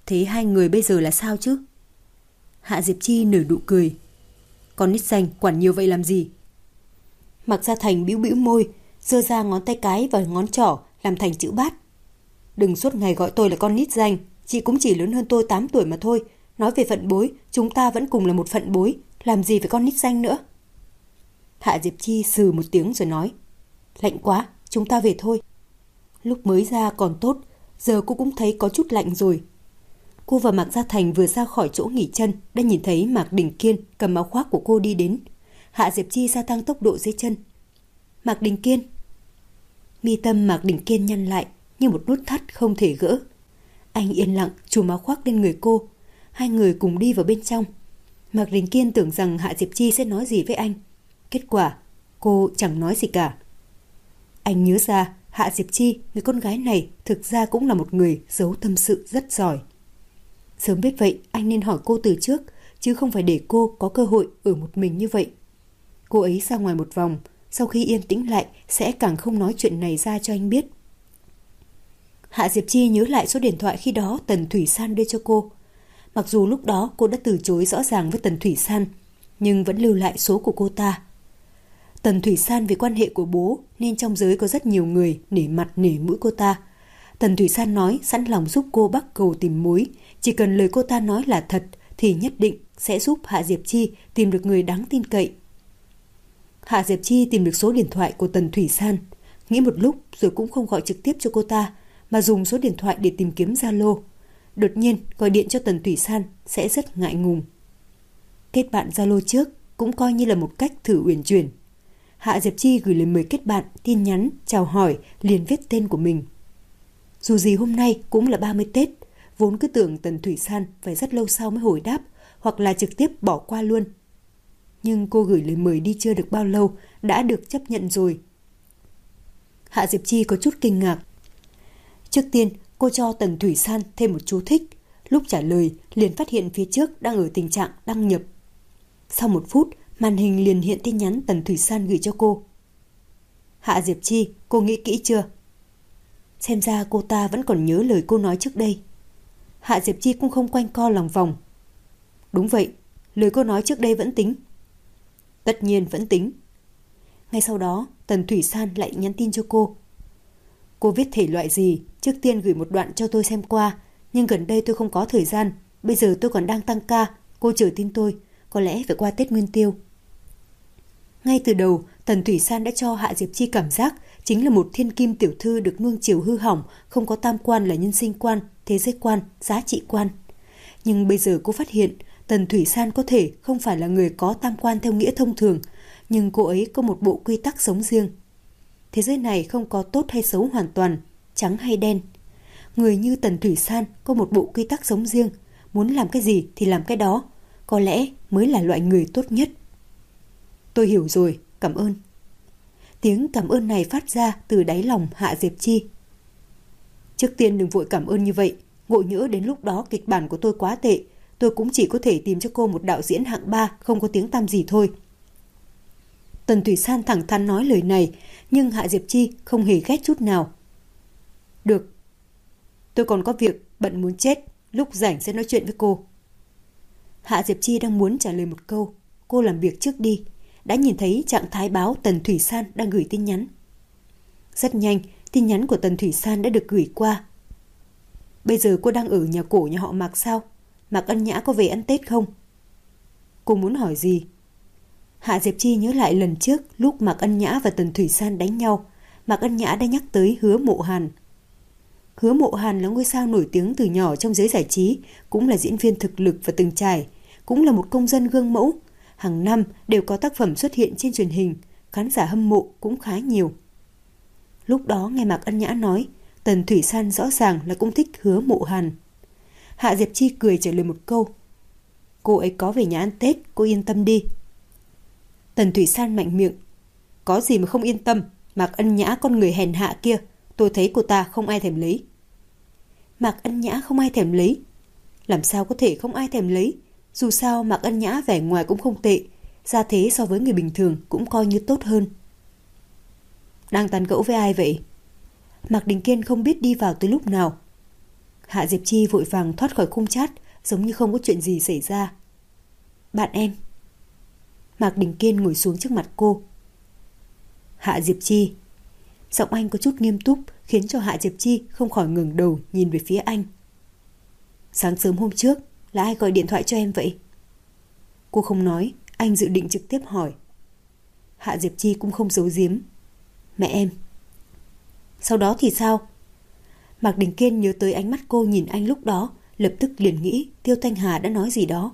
Thế hai người bây giờ là sao chứ? Hạ Diệp Chi nở nụ cười. Con nít xanh quản nhiều vậy làm gì? Mạc Gia Thành bĩu bĩu môi, giơ ra ngón tay cái và ngón trỏ làm thành chữ bát. Đừng suốt ngày gọi tôi là con nít danh, chị cũng chỉ lớn hơn tôi 8 tuổi mà thôi. Nói về phận bối, chúng ta vẫn cùng là một phận bối, làm gì phải con nít danh nữa. Hạ Diệp Chi sừ một tiếng rồi nói, lạnh quá, chúng ta về thôi. Lúc mới ra còn tốt, giờ cô cũng thấy có chút lạnh rồi. Cô và Mạc Gia Thành vừa ra khỏi chỗ nghỉ chân đã nhìn thấy Mạc Đình Kiên cầm áo khoác của cô đi đến. Hạ Diệp Chi gia tăng tốc độ dưới chân. Mạc Đình Kiên. Mi tâm Mạc Đình Kiên nhăn lại như một nút thắt không thể gỡ. Anh yên lặng chùm áo khoác lên người cô. Hai người cùng đi vào bên trong. Mạc Đình Kiên tưởng rằng Hạ Diệp Chi sẽ nói gì với anh. Kết quả cô chẳng nói gì cả. Anh nhớ ra Hạ Diệp Chi, người con gái này thực ra cũng là một người giấu tâm sự rất giỏi. Sớm biết vậy anh nên hỏi cô từ trước, chứ không phải để cô có cơ hội ở một mình như vậy. Cô ấy ra ngoài một vòng, sau khi yên tĩnh lại sẽ càng không nói chuyện này ra cho anh biết. Hạ Diệp Chi nhớ lại số điện thoại khi đó Tần Thủy San đưa cho cô. Mặc dù lúc đó cô đã từ chối rõ ràng với Tần Thủy San, nhưng vẫn lưu lại số của cô ta. Tần Thủy San vì quan hệ của bố nên trong giới có rất nhiều người nể mặt nể mũi cô ta. Tần Thủy San nói sẵn lòng giúp cô bắc cầu tìm mối, chỉ cần lời cô ta nói là thật thì nhất định sẽ giúp Hạ Diệp Chi tìm được người đáng tin cậy. Hạ Diệp Chi tìm được số điện thoại của Tần Thủy San, nghĩ một lúc rồi cũng không gọi trực tiếp cho cô ta, mà dùng số điện thoại để tìm kiếm Zalo. Đột nhiên gọi điện cho Tần Thủy San sẽ rất ngại ngùng. Kết bạn Zalo trước cũng coi như là một cách thử uyển chuyển. Hạ Diệp Chi gửi lời mời kết bạn, tin nhắn, chào hỏi, liền viết tên của mình. Dù gì hôm nay cũng là 30 Tết, vốn cứ tưởng Tần Thủy San phải rất lâu sau mới hồi đáp, hoặc là trực tiếp bỏ qua luôn. Nhưng cô gửi lời mời đi chưa được bao lâu đã được chấp nhận rồi. Hạ Diệp Chi có chút kinh ngạc. Trước tiên cô cho Tần Thủy San thêm một chú thích, lúc trả lời liền phát hiện phía trước đang ở tình trạng đăng nhập. Sau 1 phút, màn hình liền hiện tin nhắn Tần Thủy San gửi cho cô. Hạ Diệp Chi, cô nghĩ kỹ chưa? Xem ra cô ta vẫn còn nhớ lời cô nói trước đây. Hạ Diệp Chi cũng không quanh co lòng vòng. Đúng vậy, lời cô nói trước đây vẫn tính. Tất nhiên vẫn tính. Ngay sau đó, Tần Thủy San lại nhắn tin cho cô. Cô viết thể loại gì, trước tiên gửi một đoạn cho tôi xem qua, nhưng gần đây tôi không có thời gian, bây giờ tôi còn đang tăng ca, cô chờ tin tôi, có lẽ phải qua Tết Nguyên Tiêu. Ngay từ đầu, Tần Thủy San đã cho Hạ Diệp Chi cảm giác chính là một thiên kim tiểu thư được nuông chiều hư hỏng, không có tam quan là nhân sinh quan, thế giới quan, giá trị quan. Nhưng bây giờ cô phát hiện Tần Thủy San có thể không phải là người có tam quan theo nghĩa thông thường, nhưng cô ấy có một bộ quy tắc sống riêng. Thế giới này không có tốt hay xấu hoàn toàn, trắng hay đen. Người như Tần Thủy San có một bộ quy tắc sống riêng, muốn làm cái gì thì làm cái đó, có lẽ mới là loại người tốt nhất. Tôi hiểu rồi, cảm ơn. Tiếng cảm ơn này phát ra từ đáy lòng Hạ Diệp Chi. Trước tiên đừng vội cảm ơn như vậy, ngộ nhỡ đến lúc đó kịch bản của tôi quá tệ, tôi cũng chỉ có thể tìm cho cô một đạo diễn hạng 3 không có tiếng tăm gì thôi. Tần Thủy San thẳng thắn nói lời này, nhưng Hạ Diệp Chi không hề ghét chút nào. Được, tôi còn có việc bận muốn chết, lúc rảnh sẽ nói chuyện với cô. Hạ Diệp Chi đang muốn trả lời một câu, cô làm việc trước đi, đã nhìn thấy trạng thái báo Tần Thủy San đang gửi tin nhắn. Rất nhanh, tin nhắn của Tần Thủy San đã được gửi qua. Bây giờ cô đang ở nhà cổ nhà họ Mạc sao? Mạc Ân Nhã có về ăn Tết không? Cô muốn hỏi gì? Hạ Diệp Chi nhớ lại lần trước lúc Mạc Ân Nhã và Tần Thủy San đánh nhau, Mạc Ân Nhã đã nhắc tới Hứa Mộ Hàn. Hứa Mộ Hàn là ngôi sao nổi tiếng từ nhỏ trong giới giải trí, cũng là diễn viên thực lực và từng trải, cũng là một công dân gương mẫu. Hàng năm đều có tác phẩm xuất hiện trên truyền hình, khán giả hâm mộ cũng khá nhiều. Lúc đó nghe Mạc Ân Nhã nói, Tần Thủy San rõ ràng là cũng thích Hứa Mộ Hàn. Hạ Diệp Chi cười trả lời một câu. Cô ấy có về nhà ăn Tết, cô yên tâm đi. Tần Thủy San mạnh miệng. Có gì mà không yên tâm, Mạc Ân Nhã con người hèn hạ kia, tôi thấy cô ta không ai thèm lấy. Mạc Ân Nhã không ai thèm lấy? Làm sao có thể không ai thèm lấy? Dù sao Mạc Ân Nhã vẻ ngoài cũng không tệ, gia thế so với người bình thường cũng coi như tốt hơn. Đang tán gẫu với ai vậy? Mạc Đình Kiên không biết đi vào từ lúc nào. Hạ Diệp Chi vội vàng thoát khỏi khung chat, giống như không có chuyện gì xảy ra. Bạn em. Mạc Đình Kiên ngồi xuống trước mặt cô. Hạ Diệp Chi. Giọng anh có chút nghiêm túc, khiến cho Hạ Diệp Chi không khỏi ngẩng đầu nhìn về phía anh. Sáng sớm hôm trước, là ai gọi điện thoại cho em vậy? Cô không nói, anh dự định trực tiếp hỏi. Hạ Diệp Chi cũng không giấu giếm. Mẹ em. Sau đó thì sao? Mạc Đình Kiên nhớ tới ánh mắt cô nhìn anh lúc đó, lập tức liền nghĩ Tiêu Thanh Hà đã nói gì đó.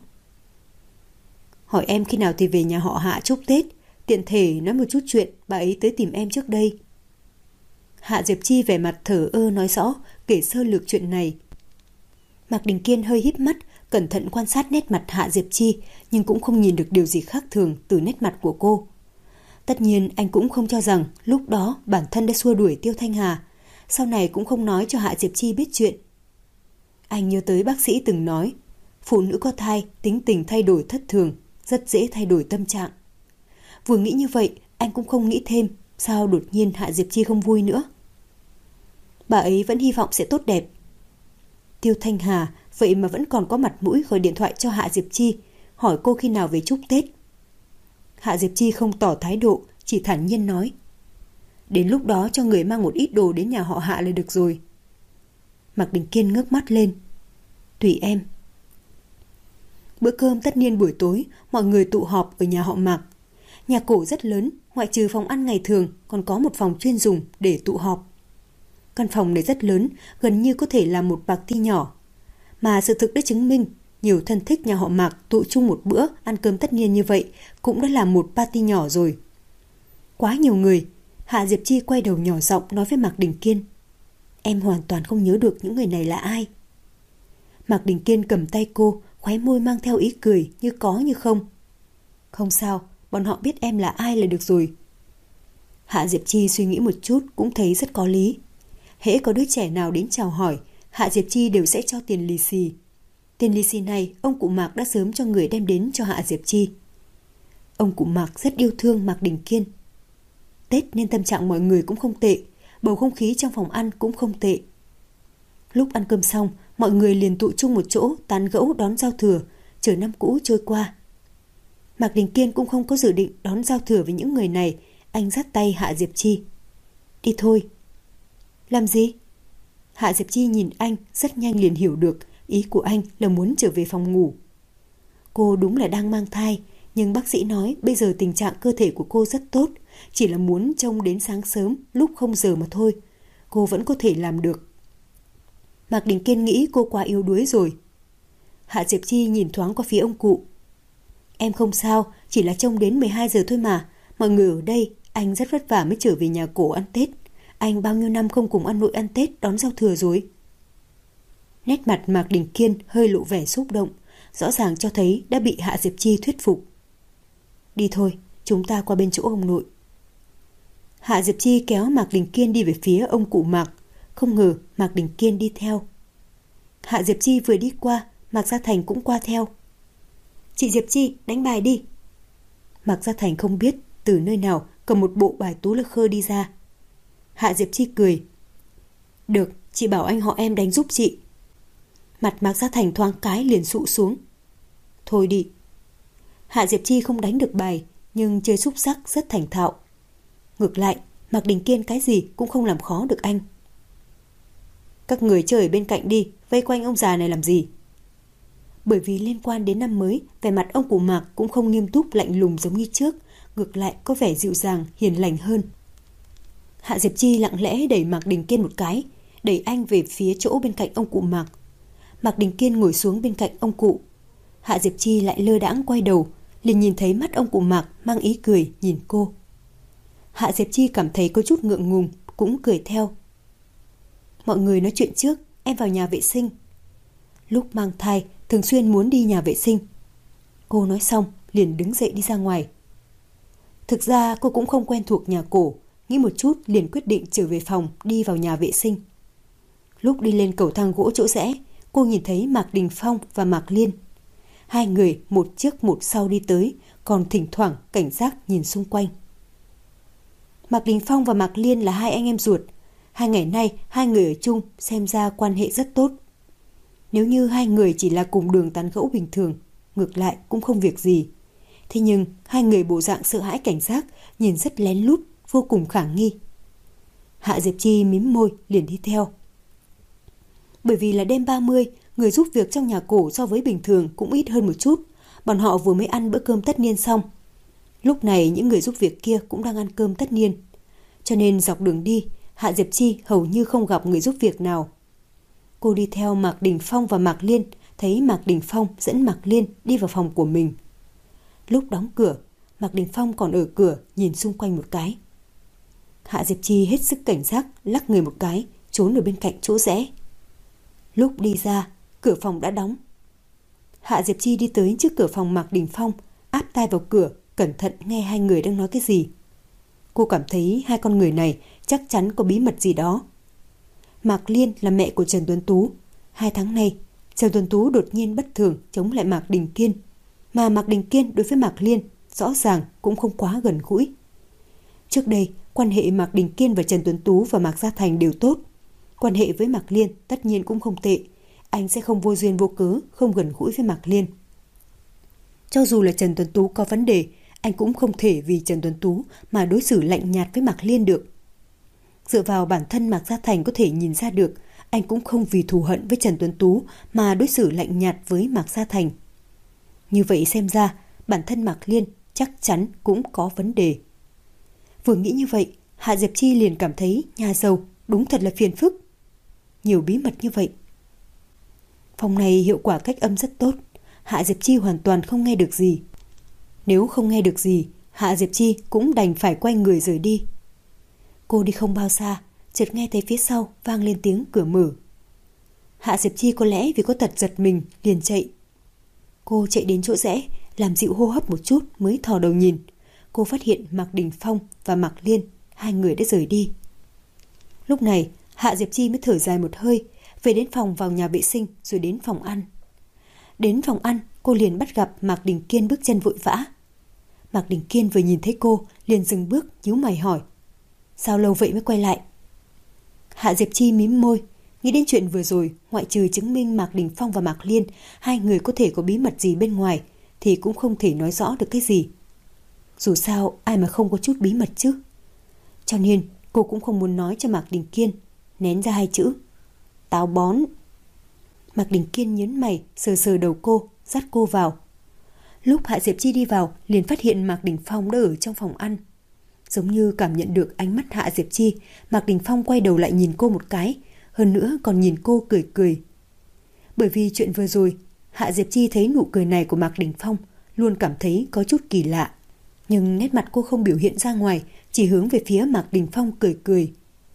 Hỏi em khi nào thì về nhà họ Hạ chúc Tết, tiện thể nói một chút chuyện bà ấy tới tìm em trước đây. Hạ Diệp Chi vẻ mặt thờ ơ nói rõ, kể sơ lược chuyện này. Mạc Đình Kiên hơi híp mắt, cẩn thận quan sát nét mặt Hạ Diệp Chi, nhưng cũng không nhìn được điều gì khác thường từ nét mặt của cô. Tất nhiên anh cũng không cho rằng lúc đó bản thân đã xua đuổi Tiêu Thanh Hà, sau này cũng không nói cho Hạ Diệp Chi biết chuyện. Anh nhớ tới bác sĩ từng nói, phụ nữ có thai tính tình thay đổi thất thường, rất dễ thay đổi tâm trạng. Vừa nghĩ như vậy, anh cũng không nghĩ thêm, sao đột nhiên Hạ Diệp Chi không vui nữa. Bà ấy vẫn hy vọng sẽ tốt đẹp. Tiêu Thanh Hà vậy mà vẫn còn có mặt mũi gọi điện thoại cho Hạ Diệp Chi, hỏi cô khi nào về chúc Tết. Hạ Diệp Chi không tỏ thái độ, chỉ thản nhiên nói. Đến lúc đó cho người mang một ít đồ đến nhà họ Hạ là được rồi. Mạc Đình Kiên ngước mắt lên. Tùy em. Bữa cơm tất niên buổi tối, mọi người tụ họp ở nhà họ Mạc. Nhà cổ rất lớn, ngoại trừ phòng ăn ngày thường, còn có một phòng chuyên dùng để tụ họp. Căn phòng này rất lớn, gần như có thể là một party nhỏ. Mà sự thực đã chứng minh, nhiều thân thích nhà họ Mạc tụ chung một bữa ăn cơm tất niên như vậy cũng đã là một party nhỏ rồi. Quá nhiều người. Hạ Diệp Chi quay đầu nhỏ giọng nói với Mạc Đình Kiên. Em hoàn toàn không nhớ được những người này là ai. Mạc Đình Kiên cầm tay cô, khóe môi mang theo ý cười như có như không. Không sao, bọn họ biết em là ai là được rồi. Hạ Diệp Chi suy nghĩ một chút cũng thấy rất có lý. Hễ có đứa trẻ nào đến chào hỏi, Hạ Diệp Chi đều sẽ cho tiền lì xì. Tiền lì xì này ông cụ Mạc đã sớm cho người đem đến cho Hạ Diệp Chi. Ông cụ Mạc rất yêu thương Mạc Đình Kiên. Tết nên tâm trạng mọi người cũng không tệ, bầu không khí trong phòng ăn cũng không tệ. Lúc ăn cơm xong, mọi người liền tụ chung một chỗ tán gẫu đón giao thừa, chờ năm cũ trôi qua. Mạc Đình Kiên cũng không có dự định đón giao thừa với những người này, anh dắt tay Hạ Diệp Chi. Đi thôi. Làm gì? Hạ Diệp Chi nhìn anh rất nhanh liền hiểu được ý của anh là muốn trở về phòng ngủ. Cô đúng là đang mang thai, nhưng bác sĩ nói bây giờ tình trạng cơ thể của cô rất tốt, chỉ là muốn trông đến sáng sớm lúc 0 giờ mà thôi. Cô vẫn có thể làm được. Mạc Đình Kiên nghĩ cô quá yếu đuối rồi. Hạ Diệp Chi nhìn thoáng qua phía ông cụ. Em không sao, chỉ là trông đến 12 giờ thôi mà. Mọi người ở đây, anh rất vất vả mới trở về nhà cổ ăn Tết. Anh bao nhiêu năm không cùng ăn nội ăn Tết đón giao thừa rồi. Nét mặt Mạc Đình Kiên hơi lộ vẻ xúc động, rõ ràng cho thấy đã bị Hạ Diệp Chi thuyết phục. Đi thôi, chúng ta qua bên chỗ ông nội. Hạ Diệp Chi kéo Mạc Đình Kiên đi về phía ông cụ Mạc, không ngờ Mạc Đình Kiên đi theo. Hạ Diệp Chi vừa đi qua, Mạc Gia Thành cũng qua theo. Chị Diệp Chi, đánh bài đi. Mạc Gia Thành không biết từ nơi nào cầm một bộ bài tú lơ khơ đi ra. Hạ Diệp Chi cười. Được, chị bảo anh họ em đánh giúp chị. Mặt Mạc Gia Thành thoáng cái liền sụ xuống. Thôi đi. Hạ Diệp Chi không đánh được bài, nhưng chơi xúc xắc rất thành thạo. Ngược lại, Mạc Đình Kiên cái gì cũng không làm khó được anh. Các người chơi ở bên cạnh đi, vây quanh ông già này làm gì? Bởi vì liên quan đến năm mới, vẻ mặt ông cụ Mạc cũng không nghiêm túc lạnh lùng giống như trước, ngược lại có vẻ dịu dàng, hiền lành hơn. Hạ Diệp Chi lặng lẽ đẩy Mạc Đình Kiên một cái, đẩy anh về phía chỗ bên cạnh ông cụ Mạc. Mạc Đình Kiên ngồi xuống bên cạnh ông cụ. Hạ Diệp Chi lại lơ đãng quay đầu, liền nhìn thấy mắt ông cụ Mạc mang ý cười nhìn cô. Hạ Diệp Chi cảm thấy có chút ngượng ngùng, cũng cười theo. Mọi người nói chuyện trước, em vào nhà vệ sinh. Lúc mang thai, thường xuyên muốn đi nhà vệ sinh. Cô nói xong, liền đứng dậy đi ra ngoài. Thực ra cô cũng không quen thuộc nhà cổ, nghĩ một chút liền quyết định trở về phòng, đi vào nhà vệ sinh. Lúc đi lên cầu thang gỗ chỗ rẽ, cô nhìn thấy Mạc Đình Phong và Mạc Liên. Hai người một trước một sau đi tới, còn thỉnh thoảng cảnh giác nhìn xung quanh. Mạc Đình Phong và Mạc Liên là hai anh em ruột. 2 ngày nay hai người ở chung xem ra quan hệ rất tốt. Nếu như hai người chỉ là cùng đường tán gẫu bình thường, ngược lại cũng không việc gì. Thế nhưng hai người bộ dạng sợ hãi cảnh giác, nhìn rất lén lút, vô cùng khả nghi. Hạ Diệp Chi mím môi liền đi theo. Bởi vì là đêm 30, người giúp việc trong nhà cổ so với bình thường cũng ít hơn một chút. Bọn họ vừa mới ăn bữa cơm tất niên xong. Lúc này những người giúp việc kia cũng đang ăn cơm tất niên. Cho nên dọc đường đi, Hạ Diệp Chi hầu như không gặp người giúp việc nào. Cô đi theo Mạc Đình Phong và Mạc Liên, thấy Mạc Đình Phong dẫn Mạc Liên đi vào phòng của mình. Lúc đóng cửa, Mạc Đình Phong còn ở cửa nhìn xung quanh một cái. Hạ Diệp Chi hết sức cảnh giác, lắc người một cái, trốn ở bên cạnh chỗ rẽ. Lúc đi ra, cửa phòng đã đóng. Hạ Diệp Chi đi tới trước cửa phòng Mạc Đình Phong, áp tai vào cửa, cẩn thận nghe hai người đang nói cái gì. Cô cảm thấy hai con người này chắc chắn có bí mật gì đó. Mạc Liên là mẹ của Trần Tuấn Tú. 2 tháng nay, Trần Tuấn Tú đột nhiên bất thường chống lại Mạc Đình Kiên. Mà Mạc Đình Kiên đối với Mạc Liên rõ ràng cũng không quá gần gũi. Trước đây, quan hệ Mạc Đình Kiên và Trần Tuấn Tú và Mạc Gia Thành đều tốt. Quan hệ với Mạc Liên tất nhiên cũng không tệ. Anh sẽ không vô duyên vô cớ, không gần gũi với Mạc Liên. Cho dù là Trần Tuấn Tú có vấn đề, anh cũng không thể vì Trần Tuấn Tú mà đối xử lạnh nhạt với Mạc Liên được. Dựa vào bản thân Mạc Gia Thành có thể nhìn ra được, anh cũng không vì thù hận với Trần Tuấn Tú mà đối xử lạnh nhạt với Mạc Gia Thành. Như vậy xem ra, bản thân Mạc Liên chắc chắn cũng có vấn đề. Vừa nghĩ như vậy, Hạ Diệp Chi liền cảm thấy nhà giàu đúng thật là phiền phức. Nhiều bí mật như vậy. Phòng này hiệu quả cách âm rất tốt, Hạ Diệp Chi hoàn toàn không nghe được gì. Nếu không nghe được gì, Hạ Diệp Chi cũng đành phải quay người rời đi. Cô đi không bao xa, chợt nghe thấy phía sau vang lên tiếng cửa mở. Hạ Diệp Chi có lẽ vì có tật giật mình liền chạy. Cô chạy đến chỗ rẽ, làm dịu hô hấp một chút mới thò đầu nhìn. Cô phát hiện Mạc Đình Phong và Mạc Liên, hai người đã rời đi. Lúc này, Hạ Diệp Chi mới thở dài một hơi, về đến phòng vào nhà vệ sinh rồi đến phòng ăn. Đến phòng ăn, cô liền bắt gặp Mạc Đình Kiên bước chân vội vã. Mạc Đình Kiên vừa nhìn thấy cô, liền dừng bước, nhíu mày hỏi. Sao lâu vậy mới quay lại? Hạ Diệp Chi mím môi, nghĩ đến chuyện vừa rồi, ngoại trừ chứng minh Mạc Đình Phong và Mạc Liên, hai người có thể có bí mật gì bên ngoài, thì cũng không thể nói rõ được cái gì. Dù sao, ai mà không có chút bí mật chứ. Cho nên, cô cũng không muốn nói cho Mạc Đình Kiên, nén ra 2 chữ. Táo bón. Mạc Đình Kiên nhớn mày, sờ sờ đầu cô, dắt cô vào. Lúc Hạ Diệp Chi đi vào, liền phát hiện Mạc Đình Phong đã ở trong phòng ăn. Giống như cảm nhận được ánh mắt Hạ Diệp Chi, Mạc Đình Phong quay đầu lại nhìn cô một cái, hơn nữa còn nhìn cô cười cười. Bởi vì chuyện vừa rồi, Hạ Diệp Chi thấy nụ cười này của Mạc Đình Phong, luôn cảm thấy có chút kỳ lạ. Nhưng nét mặt cô không biểu hiện ra ngoài, chỉ hướng về phía Mạc Đình Phong cười cười.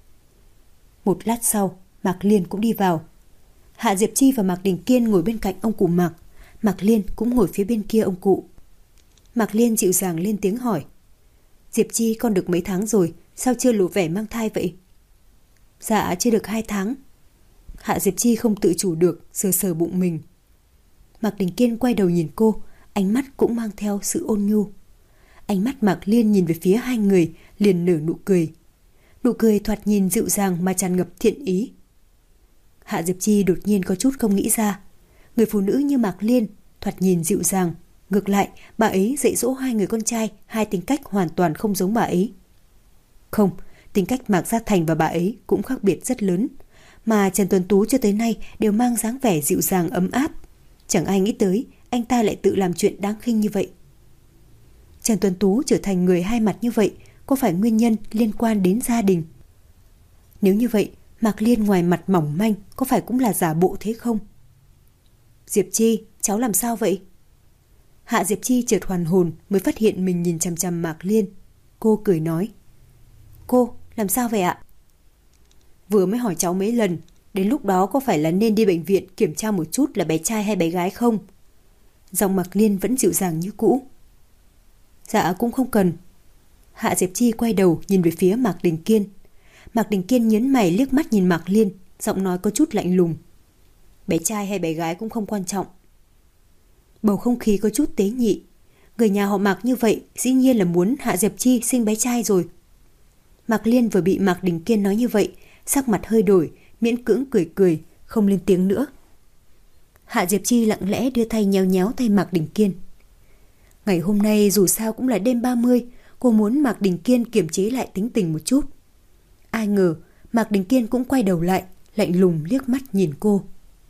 Một lát sau, Mạc Liên cũng đi vào. Hạ Diệp Chi và Mạc Đình Kiên ngồi bên cạnh ông cụ Mạc, Mạc Liên cũng ngồi phía bên kia ông cụ. Mạc Liên dịu dàng lên tiếng hỏi. Diệp Chi con được mấy tháng rồi, sao chưa lộ vẻ mang thai vậy? Dạ chưa được 2 tháng. Hạ Diệp Chi không tự chủ được, sờ sờ bụng mình. Mạc Đình Kiên quay đầu nhìn cô, ánh mắt cũng mang theo sự ôn nhu. Ánh mắt Mạc Liên nhìn về phía hai người, liền nở nụ cười. Nụ cười thoạt nhìn dịu dàng mà tràn ngập thiện ý. Hạ Diệp Chi đột nhiên có chút không nghĩ ra. Người phụ nữ như Mạc Liên, thoạt nhìn dịu dàng. Ngược lại, bà ấy dạy dỗ hai người con trai, hai tính cách hoàn toàn không giống bà ấy. Không, tính cách Mạc Gia Thành và bà ấy cũng khác biệt rất lớn. Mà Trần Tuấn Tú cho tới nay đều mang dáng vẻ dịu dàng ấm áp. Chẳng ai nghĩ tới anh ta lại tự làm chuyện đáng khinh như vậy. Trần Tuấn Tú trở thành người hai mặt như vậy, có phải nguyên nhân liên quan đến gia đình? Nếu như vậy, Mạc Liên ngoài mặt mỏng manh có phải cũng là giả bộ thế không? Diệp Chi, cháu làm sao vậy? Hạ Diệp Chi chợt hoàn hồn mới phát hiện mình nhìn chằm chằm Mạc Liên. Cô cười nói. Cô, làm sao vậy ạ? Vừa mới hỏi cháu mấy lần, đến lúc đó có phải là nên đi bệnh viện kiểm tra một chút là bé trai hay bé gái không? Giọng Mạc Liên vẫn dịu dàng như cũ. Dạ cũng không cần. Hạ Diệp Chi quay đầu nhìn về phía Mạc Đình Kiên. Mạc Đình Kiên nhớn mày liếc mắt nhìn Mạc Liên, giọng nói có chút lạnh lùng. Bé trai hay bé gái cũng không quan trọng. Bầu không khí có chút tế nhị. Người nhà họ Mạc như vậy dĩ nhiên là muốn Hạ Diệp Chi sinh bé trai rồi. Mạc Liên vừa bị Mạc Đình Kiên nói như vậy, sắc mặt hơi đổi, miễn cưỡng cười cười, không lên tiếng nữa. Hạ Diệp Chi lặng lẽ đưa tay nhéo nhéo tay Mạc Đình Kiên. Ngày hôm nay dù sao cũng là đêm 30, cô muốn Mạc Đình Kiên kiềm chế lại tính tình một chút. Ai ngờ Mạc Đình Kiên cũng quay đầu lại, lạnh lùng liếc mắt nhìn cô.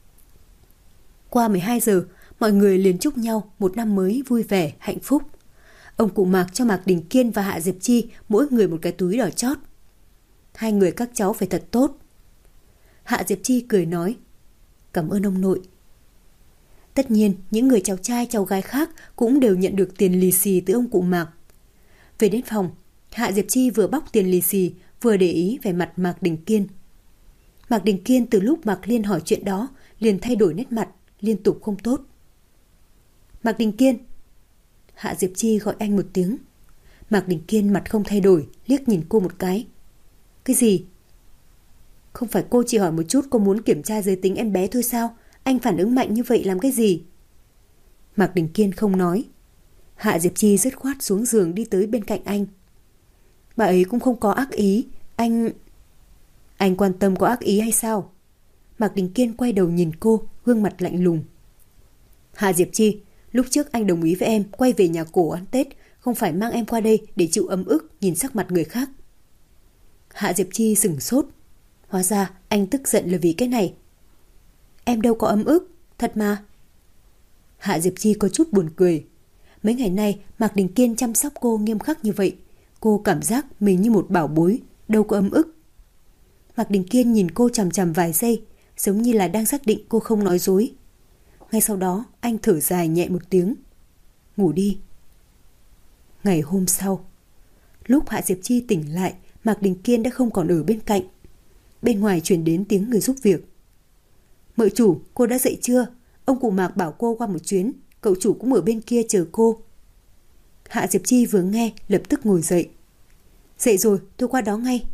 Qua 12 giờ, mọi người liền chúc nhau một năm mới vui vẻ, hạnh phúc. Ông cụ Mạc cho Mạc Đình Kiên và Hạ Diệp Chi mỗi người một cái túi đỏ chót. Hai người các cháu phải thật tốt. Hạ Diệp Chi cười nói, cảm ơn ông nội. Tất nhiên, những người cháu trai cháu gái khác cũng đều nhận được tiền lì xì từ ông cụ Mạc. Về đến phòng, Hạ Diệp Chi vừa bóc tiền lì xì, vừa để ý về mặt Mạc Đình Kiên. Mạc Đình Kiên từ lúc Mạc Liên hỏi chuyện đó, liền thay đổi nét mặt, liên tục không tốt. Mạc Đình Kiên. Hạ Diệp Chi gọi anh một tiếng. Mạc Đình Kiên mặt không thay đổi, liếc nhìn cô một cái. Cái gì? Không phải cô chỉ hỏi một chút cô muốn kiểm tra giới tính em bé thôi sao? Anh phản ứng mạnh như vậy làm cái gì? Mạc Đình Kiên không nói. Hạ Diệp Chi dứt khoát xuống giường đi tới bên cạnh anh. Bà ấy cũng không có ác ý. Anh quan tâm có ác ý hay sao? Mạc Đình Kiên quay đầu nhìn cô, gương mặt lạnh lùng. Hạ Diệp Chi, lúc trước anh đồng ý với em quay về nhà cổ ăn Tết, không phải mang em qua đây để chịu ấm ức nhìn sắc mặt người khác. Hạ Diệp Chi sửng sốt. Hóa ra anh tức giận là vì cái này. Em đâu có ấm ức, thật mà. Hạ Diệp Chi có chút buồn cười. Mấy ngày nay Mạc Đình Kiên chăm sóc cô nghiêm khắc như vậy, cô cảm giác mình như một bảo bối, đâu có ấm ức. Mạc Đình Kiên nhìn cô chằm chằm vài giây, giống như là đang xác định cô không nói dối. Ngay sau đó anh thở dài nhẹ một tiếng. Ngủ đi. Ngày hôm sau, lúc Hạ Diệp Chi tỉnh lại, Mạc Đình Kiên đã không còn ở bên cạnh. Bên ngoài truyền đến tiếng người giúp việc. Mợ chủ, cô đã dậy chưa? Ông cụ Mạc bảo cô qua một chuyến, cậu chủ cũng ở bên kia chờ cô. Hạ Diệp Chi vừa nghe lập tức ngồi dậy. Dậy rồi, tôi qua đó ngay.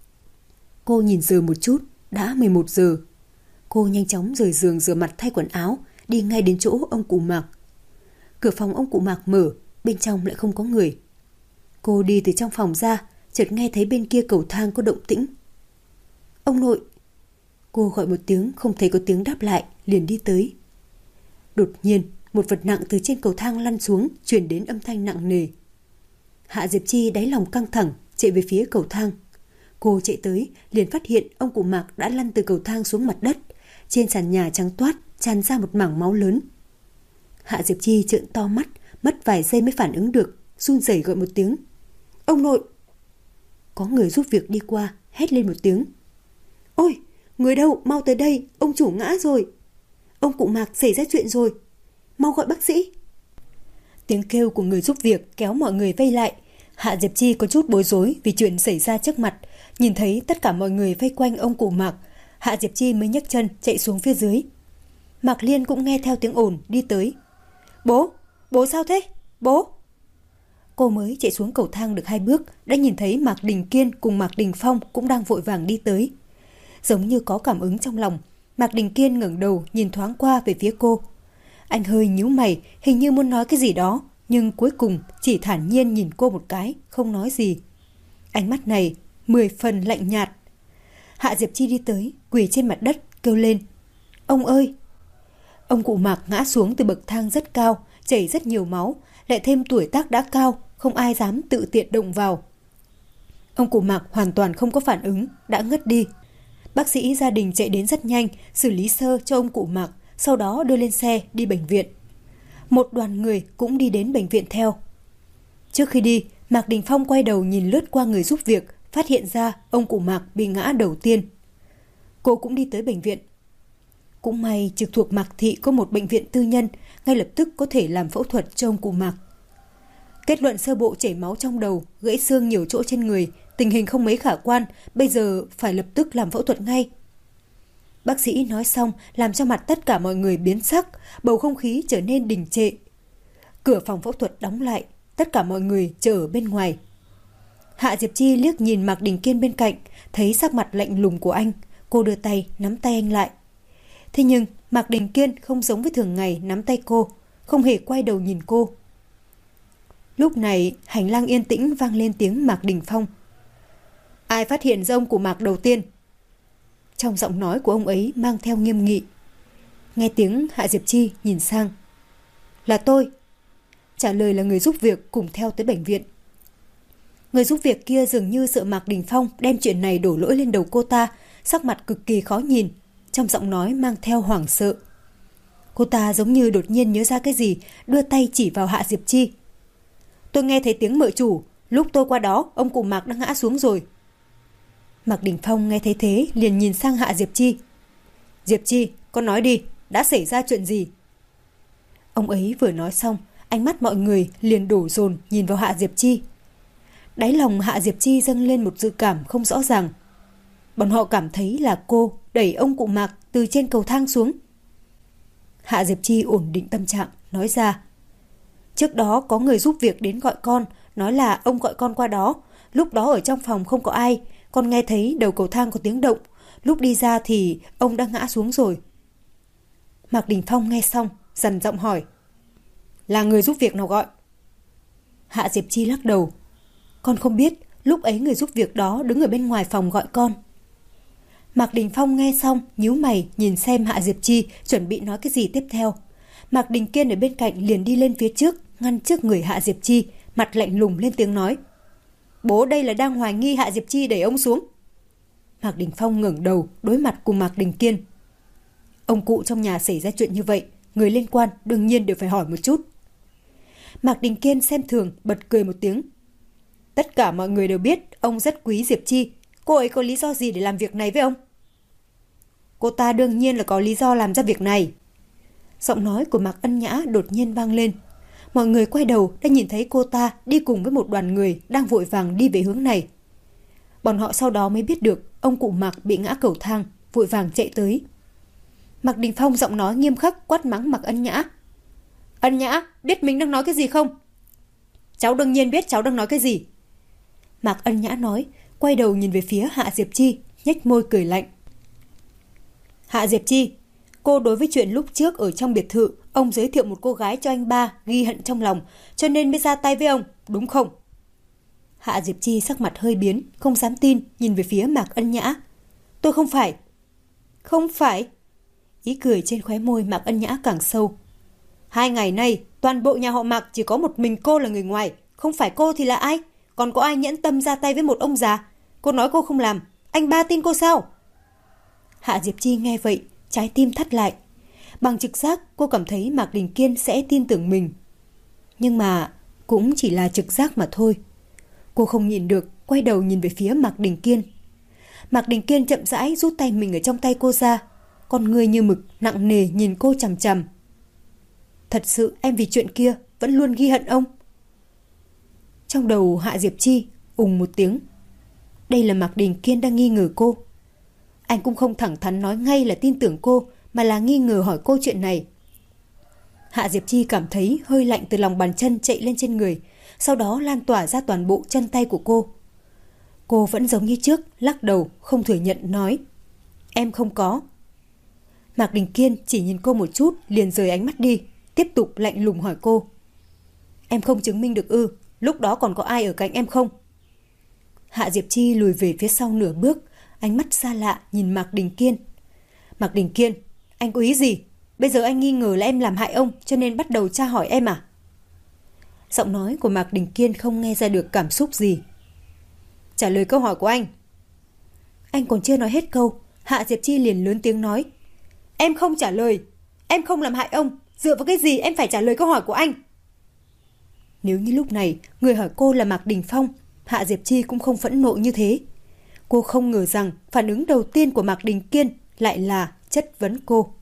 Cô nhìn giờ một chút, đã 11 giờ. Cô nhanh chóng rời giường rửa mặt thay quần áo, đi ngay đến chỗ ông cụ Mạc. Cửa phòng ông cụ Mạc mở, bên trong lại không có người. Cô đi từ trong phòng ra, chợt nghe thấy bên kia cầu thang có động tĩnh. Ông nội. Cô gọi một tiếng không thấy có tiếng đáp lại, liền đi tới. Đột nhiên, một vật nặng từ trên cầu thang lăn xuống, truyền đến âm thanh nặng nề. Hạ Diệp Chi đáy lòng căng thẳng, chạy về phía cầu thang. Cô chạy tới, liền phát hiện ông cụ Mạc đã lăn từ cầu thang xuống mặt đất. Trên sàn nhà trắng toát, tràn ra một mảng máu lớn. Hạ Diệp Chi trợn to mắt, mất vài giây mới phản ứng được, run rẩy gọi một tiếng. Ông nội! Có người giúp việc đi qua, hét lên một tiếng. Ôi! Người đâu? Mau tới đây! Ông chủ ngã rồi! Ông cụ Mạc xảy ra chuyện rồi! Mau gọi bác sĩ! Tiếng kêu của người giúp việc kéo mọi người vây lại. Hạ Diệp Chi có chút bối rối vì chuyện xảy ra trước mặt. Nhìn thấy tất cả mọi người vây quanh ông cụ Mạc, Hạ Diệp Chi mới nhấc chân chạy xuống phía dưới. Mạc Liên cũng nghe theo tiếng ồn đi tới. Bố! Bố sao thế? Bố! Cô mới chạy xuống cầu thang được 2 bước đã nhìn thấy Mạc Đình Kiên cùng Mạc Đình Phong cũng đang vội vàng đi tới. Giống như có cảm ứng trong lòng, Mạc Đình Kiên ngẩng đầu nhìn thoáng qua về phía cô. Anh hơi nhíu mày, hình như muốn nói cái gì đó, nhưng cuối cùng chỉ thản nhiên nhìn cô một cái, không nói gì. Ánh mắt này 10 phần lạnh nhạt. Hạ Diệp Chi đi tới, quỳ trên mặt đất, kêu lên. Ông ơi! Ông cụ Mạc ngã xuống từ bậc thang rất cao, chảy rất nhiều máu, lại thêm tuổi tác đã cao, không ai dám tự tiện động vào. Ông cụ Mạc hoàn toàn không có phản ứng, đã ngất đi. Bác sĩ gia đình chạy đến rất nhanh, xử lý sơ cho ông cụ Mạc, sau đó đưa lên xe đi bệnh viện. Một đoàn người cũng đi đến bệnh viện theo. Trước khi đi, Mạc Đình Phong quay đầu nhìn lướt qua người giúp việc, phát hiện ra ông cụ Mạc bị ngã đầu tiên. Cô cũng đi tới bệnh viện. Cũng may trực thuộc Mạc Thị có một bệnh viện tư nhân, ngay lập tức có thể làm phẫu thuật cho ông cụ Mạc. Kết luận sơ bộ chảy máu trong đầu, gãy xương nhiều chỗ trên người, tình hình không mấy khả quan, bây giờ phải lập tức làm phẫu thuật ngay. Bác sĩ nói xong làm cho mặt tất cả mọi người biến sắc, bầu không khí trở nên đình trệ. Cửa phòng phẫu thuật đóng lại, tất cả mọi người chờ ở bên ngoài. Hạ Diệp Chi liếc nhìn Mạc Đình Kiên bên cạnh, thấy sắc mặt lạnh lùng của anh, cô đưa tay nắm tay anh lại. Thế nhưng Mạc Đình Kiên không giống với thường ngày nắm tay cô, không hề quay đầu nhìn cô. Lúc này hành lang yên tĩnh vang lên tiếng Mạc Đình Phong. Ai phát hiện ra ông cụ Mạc đầu tiên? Trong giọng nói của ông ấy mang theo nghiêm nghị. Nghe tiếng Hạ Diệp Chi nhìn sang. Là tôi. Trả lời là người giúp việc cùng theo tới bệnh viện. Người giúp việc kia dường như sợ Mạc Đình Phong đem chuyện này đổ lỗi lên đầu cô ta, sắc mặt cực kỳ khó nhìn, trong giọng nói mang theo hoảng sợ. Cô ta giống như đột nhiên nhớ ra cái gì, đưa tay chỉ vào Hạ Diệp Chi. Tôi nghe thấy tiếng mợ chủ, lúc tôi qua đó, ông cụ Mạc đã ngã xuống rồi. Mạc Đình Phong nghe thấy thế, liền nhìn sang Hạ Diệp Chi. Diệp Chi, con nói đi, đã xảy ra chuyện gì? Ông ấy vừa nói xong, ánh mắt mọi người liền đổ dồn nhìn vào Hạ Diệp Chi. Đáy lòng Hạ Diệp Chi dâng lên một dự cảm không rõ ràng. Bọn họ cảm thấy là cô đẩy ông cụ Mạc từ trên cầu thang xuống. Hạ Diệp Chi ổn định tâm trạng, nói ra. Trước đó có người giúp việc đến gọi con, nói là ông gọi con qua đó. Lúc đó ở trong phòng không có ai, con nghe thấy đầu cầu thang có tiếng động. Lúc đi ra thì ông đã ngã xuống rồi. Mạc Đình Phong nghe xong, dằn giọng hỏi. Là người giúp việc nào gọi? Hạ Diệp Chi lắc đầu. Con không biết, lúc ấy người giúp việc đó đứng ở bên ngoài phòng gọi con. Mạc Đình Phong nghe xong, nhíu mày nhìn xem Hạ Diệp Chi chuẩn bị nói cái gì tiếp theo. Mạc Đình Kiên ở bên cạnh liền đi lên phía trước, ngăn trước người Hạ Diệp Chi, mặt lạnh lùng lên tiếng nói. Bố đây là đang hoài nghi Hạ Diệp Chi đẩy ông xuống. Mạc Đình Phong ngẩng đầu đối mặt cùng Mạc Đình Kiên. Ông cụ trong nhà xảy ra chuyện như vậy, người liên quan đương nhiên đều phải hỏi một chút. Mạc Đình Kiên xem thường bật cười một tiếng. Tất cả mọi người đều biết ông rất quý Diệp Chi. Cô ấy có lý do gì để làm việc này với ông? Cô ta đương nhiên là có lý do làm ra việc này. Giọng nói của Mạc Ân Nhã đột nhiên vang lên. Mọi người quay đầu đã nhìn thấy cô ta đi cùng với một đoàn người đang vội vàng đi về hướng này. Bọn họ sau đó mới biết được ông cụ Mạc bị ngã cầu thang, vội vàng chạy tới. Mạc Đình Phong giọng nói nghiêm khắc quát mắng Mạc Ân Nhã. Ân Nhã, biết mình đang nói cái gì không? Cháu đương nhiên biết cháu đang nói cái gì. Mạc Ân Nhã nói, quay đầu nhìn về phía Hạ Diệp Chi, nhếch môi cười lạnh. Hạ Diệp Chi, cô đối với chuyện lúc trước ở trong biệt thự, ông giới thiệu một cô gái cho anh ba ghi hận trong lòng, cho nên mới ra tay với ông, đúng không? Hạ Diệp Chi sắc mặt hơi biến, không dám tin, nhìn về phía Mạc Ân Nhã. Tôi không phải. Không phải. Ý cười trên khóe môi Mạc Ân Nhã càng sâu. 2 ngày nay, toàn bộ nhà họ Mạc chỉ có một mình cô là người ngoài, không phải cô thì là ai? Còn có ai nhẫn tâm ra tay với một ông già? Cô nói cô không làm, anh ba tin cô sao? Hạ Diệp Chi nghe vậy, trái tim thắt lại. Bằng trực giác, cô cảm thấy Mạc Đình Kiên sẽ tin tưởng mình. Nhưng mà cũng chỉ là trực giác mà thôi. Cô không nhìn được, quay đầu nhìn về phía Mạc Đình Kiên. Mạc Đình Kiên chậm rãi rút tay mình ở trong tay cô ra, con người như mực nặng nề nhìn cô chằm chằm. Thật sự em vì chuyện kia vẫn luôn ghi hận ông. Trong đầu Hạ Diệp Chi ùng một tiếng. Đây là Mạc Đình Kiên đang nghi ngờ cô. Anh cũng không thẳng thắn nói ngay là tin tưởng cô, mà là nghi ngờ hỏi cô chuyện này. Hạ Diệp Chi cảm thấy hơi lạnh từ lòng bàn chân chạy lên trên người, sau đó lan tỏa ra toàn bộ chân tay của cô. Cô vẫn giống như trước, lắc đầu, không thừa nhận nói. Em không có. Mạc Đình Kiên chỉ nhìn cô một chút, liền rời ánh mắt đi, tiếp tục lạnh lùng hỏi cô. Em không chứng minh được ư? Lúc đó còn có ai ở cạnh em không? Hạ Diệp Chi lùi về phía sau nửa bước, ánh mắt xa lạ nhìn Mạc Đình Kiên. Mạc Đình Kiên, anh có ý gì? Bây giờ anh nghi ngờ là em làm hại ông, cho nên bắt đầu tra hỏi em à? Giọng nói của Mạc Đình Kiên không nghe ra được cảm xúc gì. Trả lời câu hỏi của anh. Anh còn chưa nói hết câu, Hạ Diệp Chi liền lớn tiếng nói. Em không trả lời, em không làm hại ông, dựa vào cái gì em phải trả lời câu hỏi của anh? Nếu như lúc này người hỏi cô là Mạc Đình Phong, Hạ Diệp Chi cũng không phẫn nộ như thế. Cô không ngờ rằng phản ứng đầu tiên của Mạc Đình Kiên lại là chất vấn cô.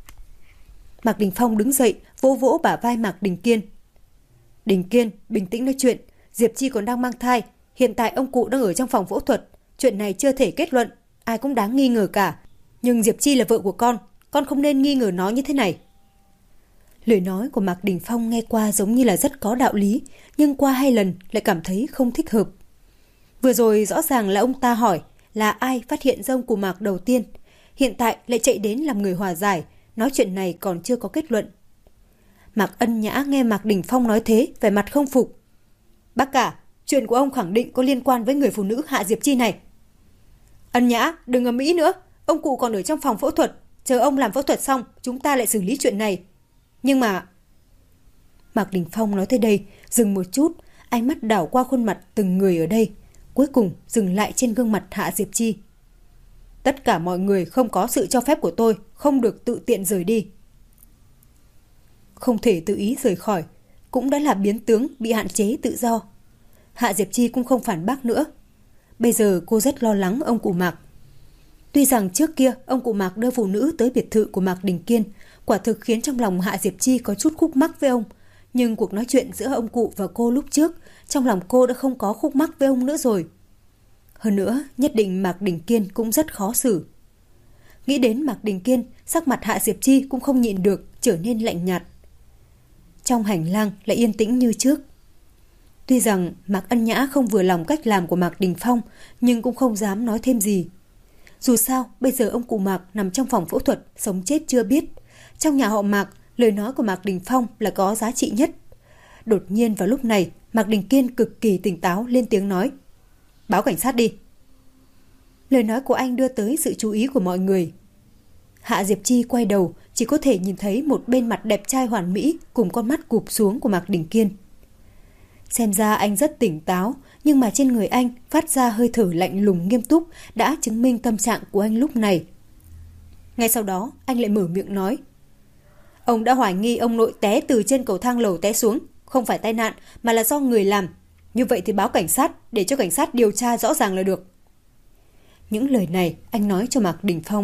Mạc Đình Phong đứng dậy, vỗ vỗ bả vai Mạc Đình Kiên. Đình Kiên, bình tĩnh nói chuyện. Diệp Chi còn đang mang thai. Hiện tại ông cụ đang ở trong phòng phẫu thuật. Chuyện này chưa thể kết luận. Ai cũng đáng nghi ngờ cả. Nhưng Diệp Chi là vợ của con không nên nghi ngờ nó như thế này. Lời nói của Mạc Đình Phong nghe qua giống như là rất có đạo lý, nhưng qua 2 lần lại cảm thấy không thích hợp. Vừa rồi rõ ràng là ông ta hỏi là ai phát hiện ra ông cụ Mạc đầu tiên. Hiện tại lại chạy đến làm người hòa giải, nói chuyện này còn chưa có kết luận. Mạc Ân Nhã nghe Mạc Đình Phong nói thế, vẻ mặt không phục. Bác cả, chuyện của ông khẳng định có liên quan với người phụ nữ Hạ Diệp Chi này. Ân Nhã, đừng ầm ĩ nữa, ông cụ còn ở trong phòng phẫu thuật, chờ ông làm phẫu thuật xong, chúng ta lại xử lý chuyện này. Nhưng mà... Mạc Đình Phong nói tới đây, dừng một chút, ánh mắt đảo qua khuôn mặt từng người ở đây, cuối cùng dừng lại trên gương mặt Hạ Diệp Chi. Tất cả mọi người không có sự cho phép của tôi, không được tự tiện rời đi. Không thể tự ý rời khỏi, cũng đã là biến tướng bị hạn chế tự do. Hạ Diệp Chi cũng không phản bác nữa. Bây giờ cô rất lo lắng ông cụ Mạc. Tuy rằng trước kia ông cụ Mạc đưa phụ nữ tới biệt thự của Mạc Đình Kiên, quả thực khiến trong lòng Hạ Diệp Chi có chút khúc mắc với ông. Nhưng cuộc nói chuyện giữa ông cụ và cô lúc trước, trong lòng cô đã không có khúc mắc với ông nữa rồi. Hơn nữa, nhất định Mạc Đình Kiên cũng rất khó xử. Nghĩ đến Mạc Đình Kiên, sắc mặt Hạ Diệp Chi cũng không nhịn được, trở nên lạnh nhạt. Trong hành lang lại yên tĩnh như trước. Tuy rằng Mạc Ân Nhã không vừa lòng cách làm của Mạc Đình Phong, nhưng cũng không dám nói thêm gì. Dù sao, bây giờ ông cụ Mạc nằm trong phòng phẫu thuật, sống chết chưa biết. Trong nhà họ Mạc, lời nói của Mạc Đình Phong là có giá trị nhất. Đột nhiên vào lúc này, Mạc Đình Kiên cực kỳ tỉnh táo lên tiếng nói. Báo cảnh sát đi. Lời nói của anh đưa tới sự chú ý của mọi người. Hạ Diệp Chi quay đầu, chỉ có thể nhìn thấy một bên mặt đẹp trai hoàn mỹ cùng con mắt cụp xuống của Mạc Đình Kiên. Xem ra anh rất tỉnh táo, nhưng mà trên người anh phát ra hơi thở lạnh lùng nghiêm túc đã chứng minh tâm trạng của anh lúc này. Ngay sau đó, anh lại mở miệng nói. Ông đã hoài nghi ông nội té từ trên cầu thang lầu té xuống, không phải tai nạn mà là do người làm. Như vậy thì báo cảnh sát để cho cảnh sát điều tra rõ ràng là được. Những lời này anh nói cho Mạc Đình Phong.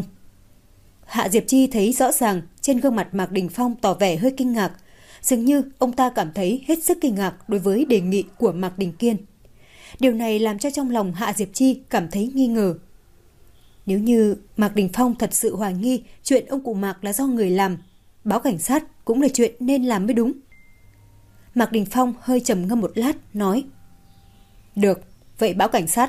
Hạ Diệp Chi thấy rõ ràng trên gương mặt Mạc Đình Phong tỏ vẻ hơi kinh ngạc. Dường như ông ta cảm thấy hết sức kinh ngạc đối với đề nghị của Mạc Đình Kiên. Điều này làm cho trong lòng Hạ Diệp Chi cảm thấy nghi ngờ. Nếu như Mạc Đình Phong thật sự hoài nghi chuyện ông cụ Mạc là do người làm, báo cảnh sát cũng là chuyện nên làm mới đúng. Mạc Đình Phong hơi trầm ngâm một lát, nói. Được, vậy báo cảnh sát.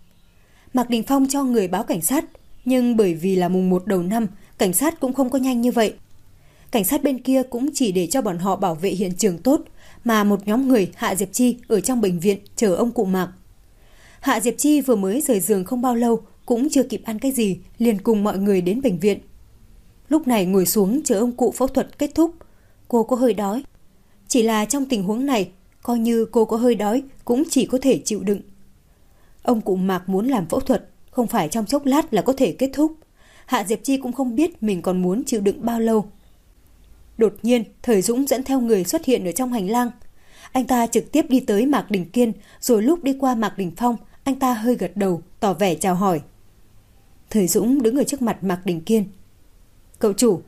Mạc Đình Phong cho người báo cảnh sát, nhưng bởi vì là mùng 1 đầu năm, cảnh sát cũng không có nhanh như vậy. Cảnh sát bên kia cũng chỉ để cho bọn họ bảo vệ hiện trường tốt, mà một nhóm người Hạ Diệp Chi ở trong bệnh viện chờ ông cụ Mạc. Hạ Diệp Chi vừa mới rời giường không bao lâu, cũng chưa kịp ăn cái gì, liền cùng mọi người đến bệnh viện. Lúc này ngồi xuống chờ ông cụ phẫu thuật kết thúc, cô có hơi đói. Chỉ là trong tình huống này, coi như cô có hơi đói cũng chỉ có thể chịu đựng. Ông cụ Mạc muốn làm phẫu thuật, không phải trong chốc lát là có thể kết thúc. Hạ Diệp Chi cũng không biết mình còn muốn chịu đựng bao lâu. Đột nhiên, Thời Dũng dẫn theo người xuất hiện ở trong hành lang. Anh ta trực tiếp đi tới Mạc Đình Kiên, rồi lúc đi qua Mạc Đình Phong, anh ta hơi gật đầu, tỏ vẻ chào hỏi. Thời Dũng đứng ở trước mặt Mạc Đình Kiên. Cậu chủ.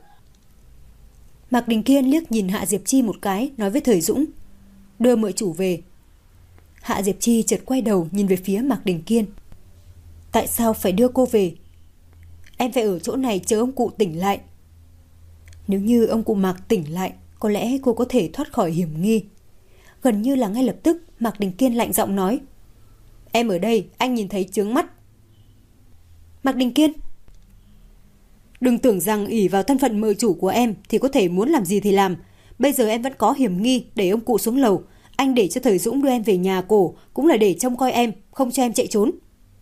Mạc Đình Kiên liếc nhìn Hạ Diệp Chi một cái, nói với Thời Dũng. Đưa mợ chủ về. Hạ Diệp Chi chợt quay đầu nhìn về phía Mạc Đình Kiên. Tại sao phải đưa cô về? Em phải ở chỗ này chờ ông cụ tỉnh lại. Nếu như ông cụ Mạc tỉnh lại, có lẽ cô có thể thoát khỏi hiểm nghi. Gần như là ngay lập tức, Mạc Đình Kiên lạnh giọng nói. Em ở đây, anh nhìn thấy chướng mắt. Mạc Đình Kiên. Đừng tưởng rằng ỷ vào thân phận mợ chủ của em thì có thể muốn làm gì thì làm. Bây giờ em vẫn có hiểm nghi đẩy ông cụ xuống lầu. Anh để cho Thời Dũng đưa em về nhà cổ cũng là để trông coi em, không cho em chạy trốn.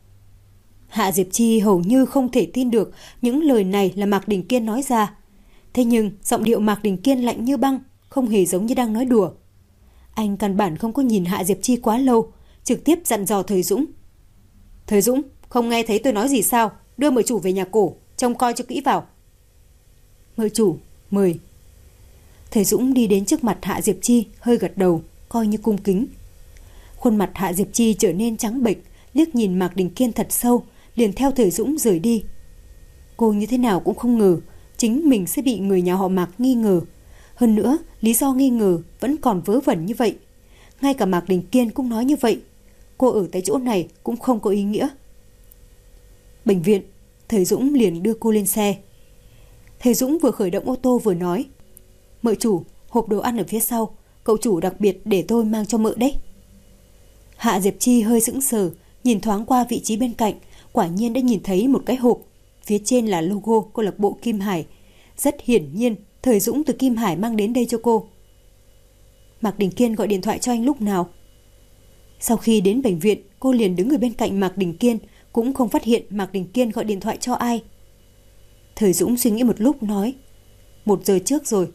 Hạ Diệp Chi hầu như không thể tin được những lời này là Mạc Đình Kiên nói ra. Thế nhưng giọng điệu Mạc Đình Kiên lạnh như băng, không hề giống như đang nói đùa. Anh căn bản không có nhìn Hạ Diệp Chi quá lâu, trực tiếp dặn dò Thời Dũng. Thời Dũng, không nghe thấy tôi nói gì sao? Đưa mợ chủ về nhà cổ, trông coi cho kỹ vào. Mợ chủ, mời. Thời Dũng đi đến trước mặt Hạ Diệp Chi, hơi gật đầu, coi như cung kính. Khuôn mặt Hạ Diệp Chi trở nên trắng bệch, liếc nhìn Mạc Đình Kiên thật sâu, liền theo Thời Dũng rời đi. Cô như thế nào cũng không ngờ chính mình sẽ bị người nhà họ Mạc nghi ngờ. Hơn nữa, lý do nghi ngờ vẫn còn vớ vẩn như vậy. Ngay cả Mạc Đình Kiên cũng nói như vậy. Cô ở tại chỗ này cũng không có ý nghĩa. Bệnh viện, Thời Dũng liền đưa cô lên xe. Thời Dũng vừa khởi động ô tô vừa nói. Mợ chủ, hộp đồ ăn ở phía sau, cậu chủ đặc biệt để tôi mang cho mợ đấy. Hạ Diệp Chi hơi sững sờ, nhìn thoáng qua vị trí bên cạnh, quả nhiên đã nhìn thấy một cái hộp. Phía trên là logo câu lạc bộ Kim Hải. Rất hiển nhiên, Thời Dũng từ Kim Hải mang đến đây cho cô. Mạc Đình Kiên gọi điện thoại cho anh lúc nào? Sau khi đến bệnh viện, cô liền đứng ở bên cạnh Mạc Đình Kiên, cũng không phát hiện Mạc Đình Kiên gọi điện thoại cho ai. Thời Dũng suy nghĩ một lúc nói, 1 giờ trước rồi.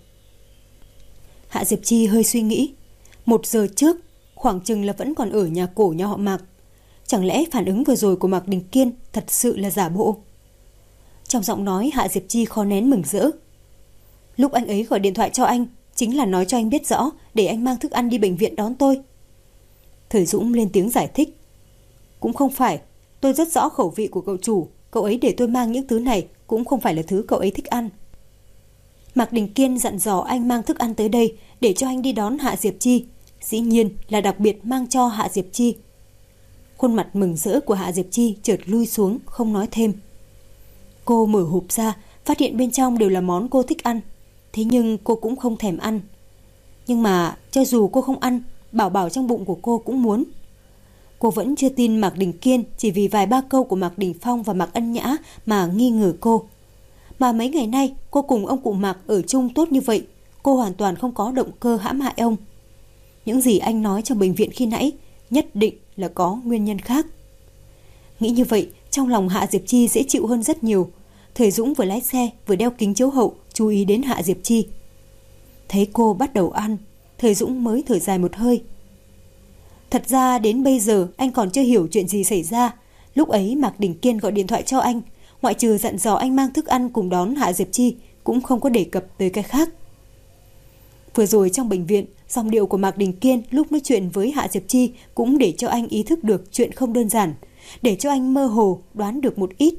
Hạ Diệp Chi hơi suy nghĩ, 1 giờ trước, khoảng chừng là vẫn còn ở nhà cổ nhà họ Mạc. Chẳng lẽ phản ứng vừa rồi của Mạc Đình Kiên thật sự là giả bộ? Trong giọng nói Hạ Diệp Chi khó nén mừng rỡ. Lúc anh ấy gọi điện thoại cho anh, chính là nói cho anh biết rõ để anh mang thức ăn đi bệnh viện đón tôi. Thời Dũng lên tiếng giải thích. Cũng không phải, tôi rất rõ khẩu vị của cậu chủ, cậu ấy để tôi mang những thứ này cũng không phải là thứ cậu ấy thích ăn. Mạc Đình Kiên dặn dò anh mang thức ăn tới đây để cho anh đi đón Hạ Diệp Chi, dĩ nhiên là đặc biệt mang cho Hạ Diệp Chi. Khuôn mặt mừng rỡ của Hạ Diệp Chi chợt lui xuống, không nói thêm. Cô mở hộp ra, phát hiện bên trong đều là món cô thích ăn, thế nhưng cô cũng không thèm ăn. Nhưng mà cho dù cô không ăn, bảo bảo trong bụng của cô cũng muốn. Cô vẫn chưa tin Mạc Đình Kiên chỉ vì vài ba câu của Mạc Đình Phong và Mạc Ân Nhã mà nghi ngờ cô. Mà mấy ngày nay cô cùng ông cụ Mạc ở chung tốt như vậy, cô hoàn toàn không có động cơ hãm hại ông. Những gì anh nói trong bệnh viện khi nãy nhất định là có nguyên nhân khác. Nghĩ như vậy, trong lòng Hạ Diệp Chi dễ chịu hơn rất nhiều. Thời Dũng vừa lái xe vừa đeo kính chiếu hậu, chú ý đến Hạ Diệp Chi. Thấy cô bắt đầu ăn, Thời Dũng mới thở dài một hơi. Thật ra đến bây giờ anh còn chưa hiểu chuyện gì xảy ra. Lúc ấy Mạc Đình Kiên gọi điện thoại cho anh, ngoại trừ dặn dò anh mang thức ăn cùng đón Hạ Diệp Chi, cũng không có đề cập tới cái khác. Vừa rồi trong bệnh viện, giọng điệu của Mạc Đình Kiên lúc nói chuyện với Hạ Diệp Chi cũng để cho anh ý thức được chuyện không đơn giản, để cho anh mơ hồ đoán được một ít.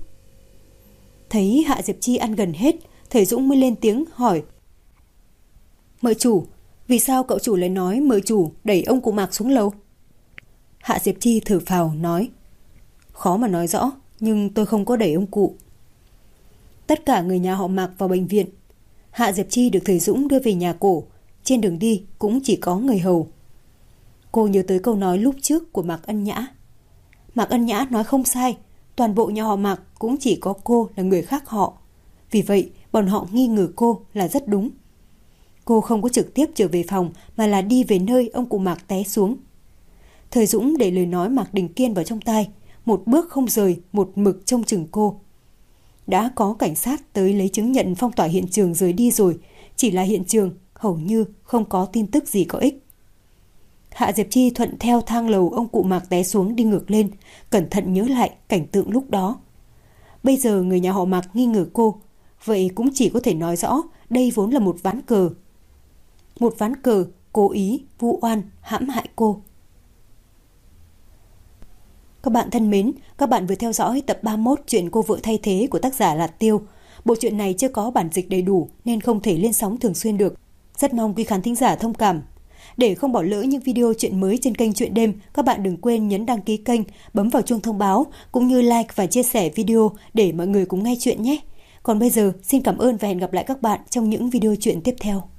Thấy Hạ Diệp Chi ăn gần hết, Thời Dũng mới lên tiếng hỏi. Mợ chủ, vì sao cậu chủ lại nói mợ chủ đẩy ông cụ Mạc xuống lầu? Hạ Diệp Chi thở phào nói. Khó mà nói rõ, nhưng tôi không có đẩy ông cụ. Tất cả người nhà họ Mạc vào bệnh viện. Hạ Diệp Chi được Thời Dũng đưa về nhà cổ. Trên đường đi cũng chỉ có người hầu. Cô nhớ tới câu nói lúc trước của Mạc Ân Nhã. Mạc Ân Nhã nói không sai, toàn bộ nhà họ Mạc cũng chỉ có cô là người khác họ. Vì vậy bọn họ nghi ngờ cô là rất đúng. Cô không có trực tiếp trở về phòng mà là đi về nơi ông cụ Mạc té xuống. Thời Dũng để lời nói Mạc Đình Kiên vào trong tai, một bước không rời, một mực trông chừng cô. Đã có cảnh sát tới lấy chứng nhận phong tỏa hiện trường rời đi rồi, chỉ là hiện trường hầu như không có tin tức gì có ích. Hạ Diệp Chi thuận theo thang lầu ông cụ Mạc té xuống đi ngược lên, cẩn thận nhớ lại cảnh tượng lúc đó. Bây giờ người nhà họ Mạc nghi ngờ cô, vậy cũng chỉ có thể nói rõ đây vốn là một ván cờ. Một ván cờ cố ý vu oan hãm hại cô. Các bạn thân mến, các bạn vừa theo dõi tập 31 truyện Cô vợ thay thế của tác giả Lạt Tiêu. Bộ truyện này chưa có bản dịch đầy đủ nên không thể lên sóng thường xuyên được. Rất mong quý khán thính giả thông cảm. Để không bỏ lỡ những video truyện mới trên kênh Truyện Đêm, các bạn đừng quên nhấn đăng ký kênh, bấm vào chuông thông báo cũng như like và chia sẻ video để mọi người cùng nghe chuyện nhé. Còn bây giờ, xin cảm ơn và hẹn gặp lại các bạn trong những video truyện tiếp theo.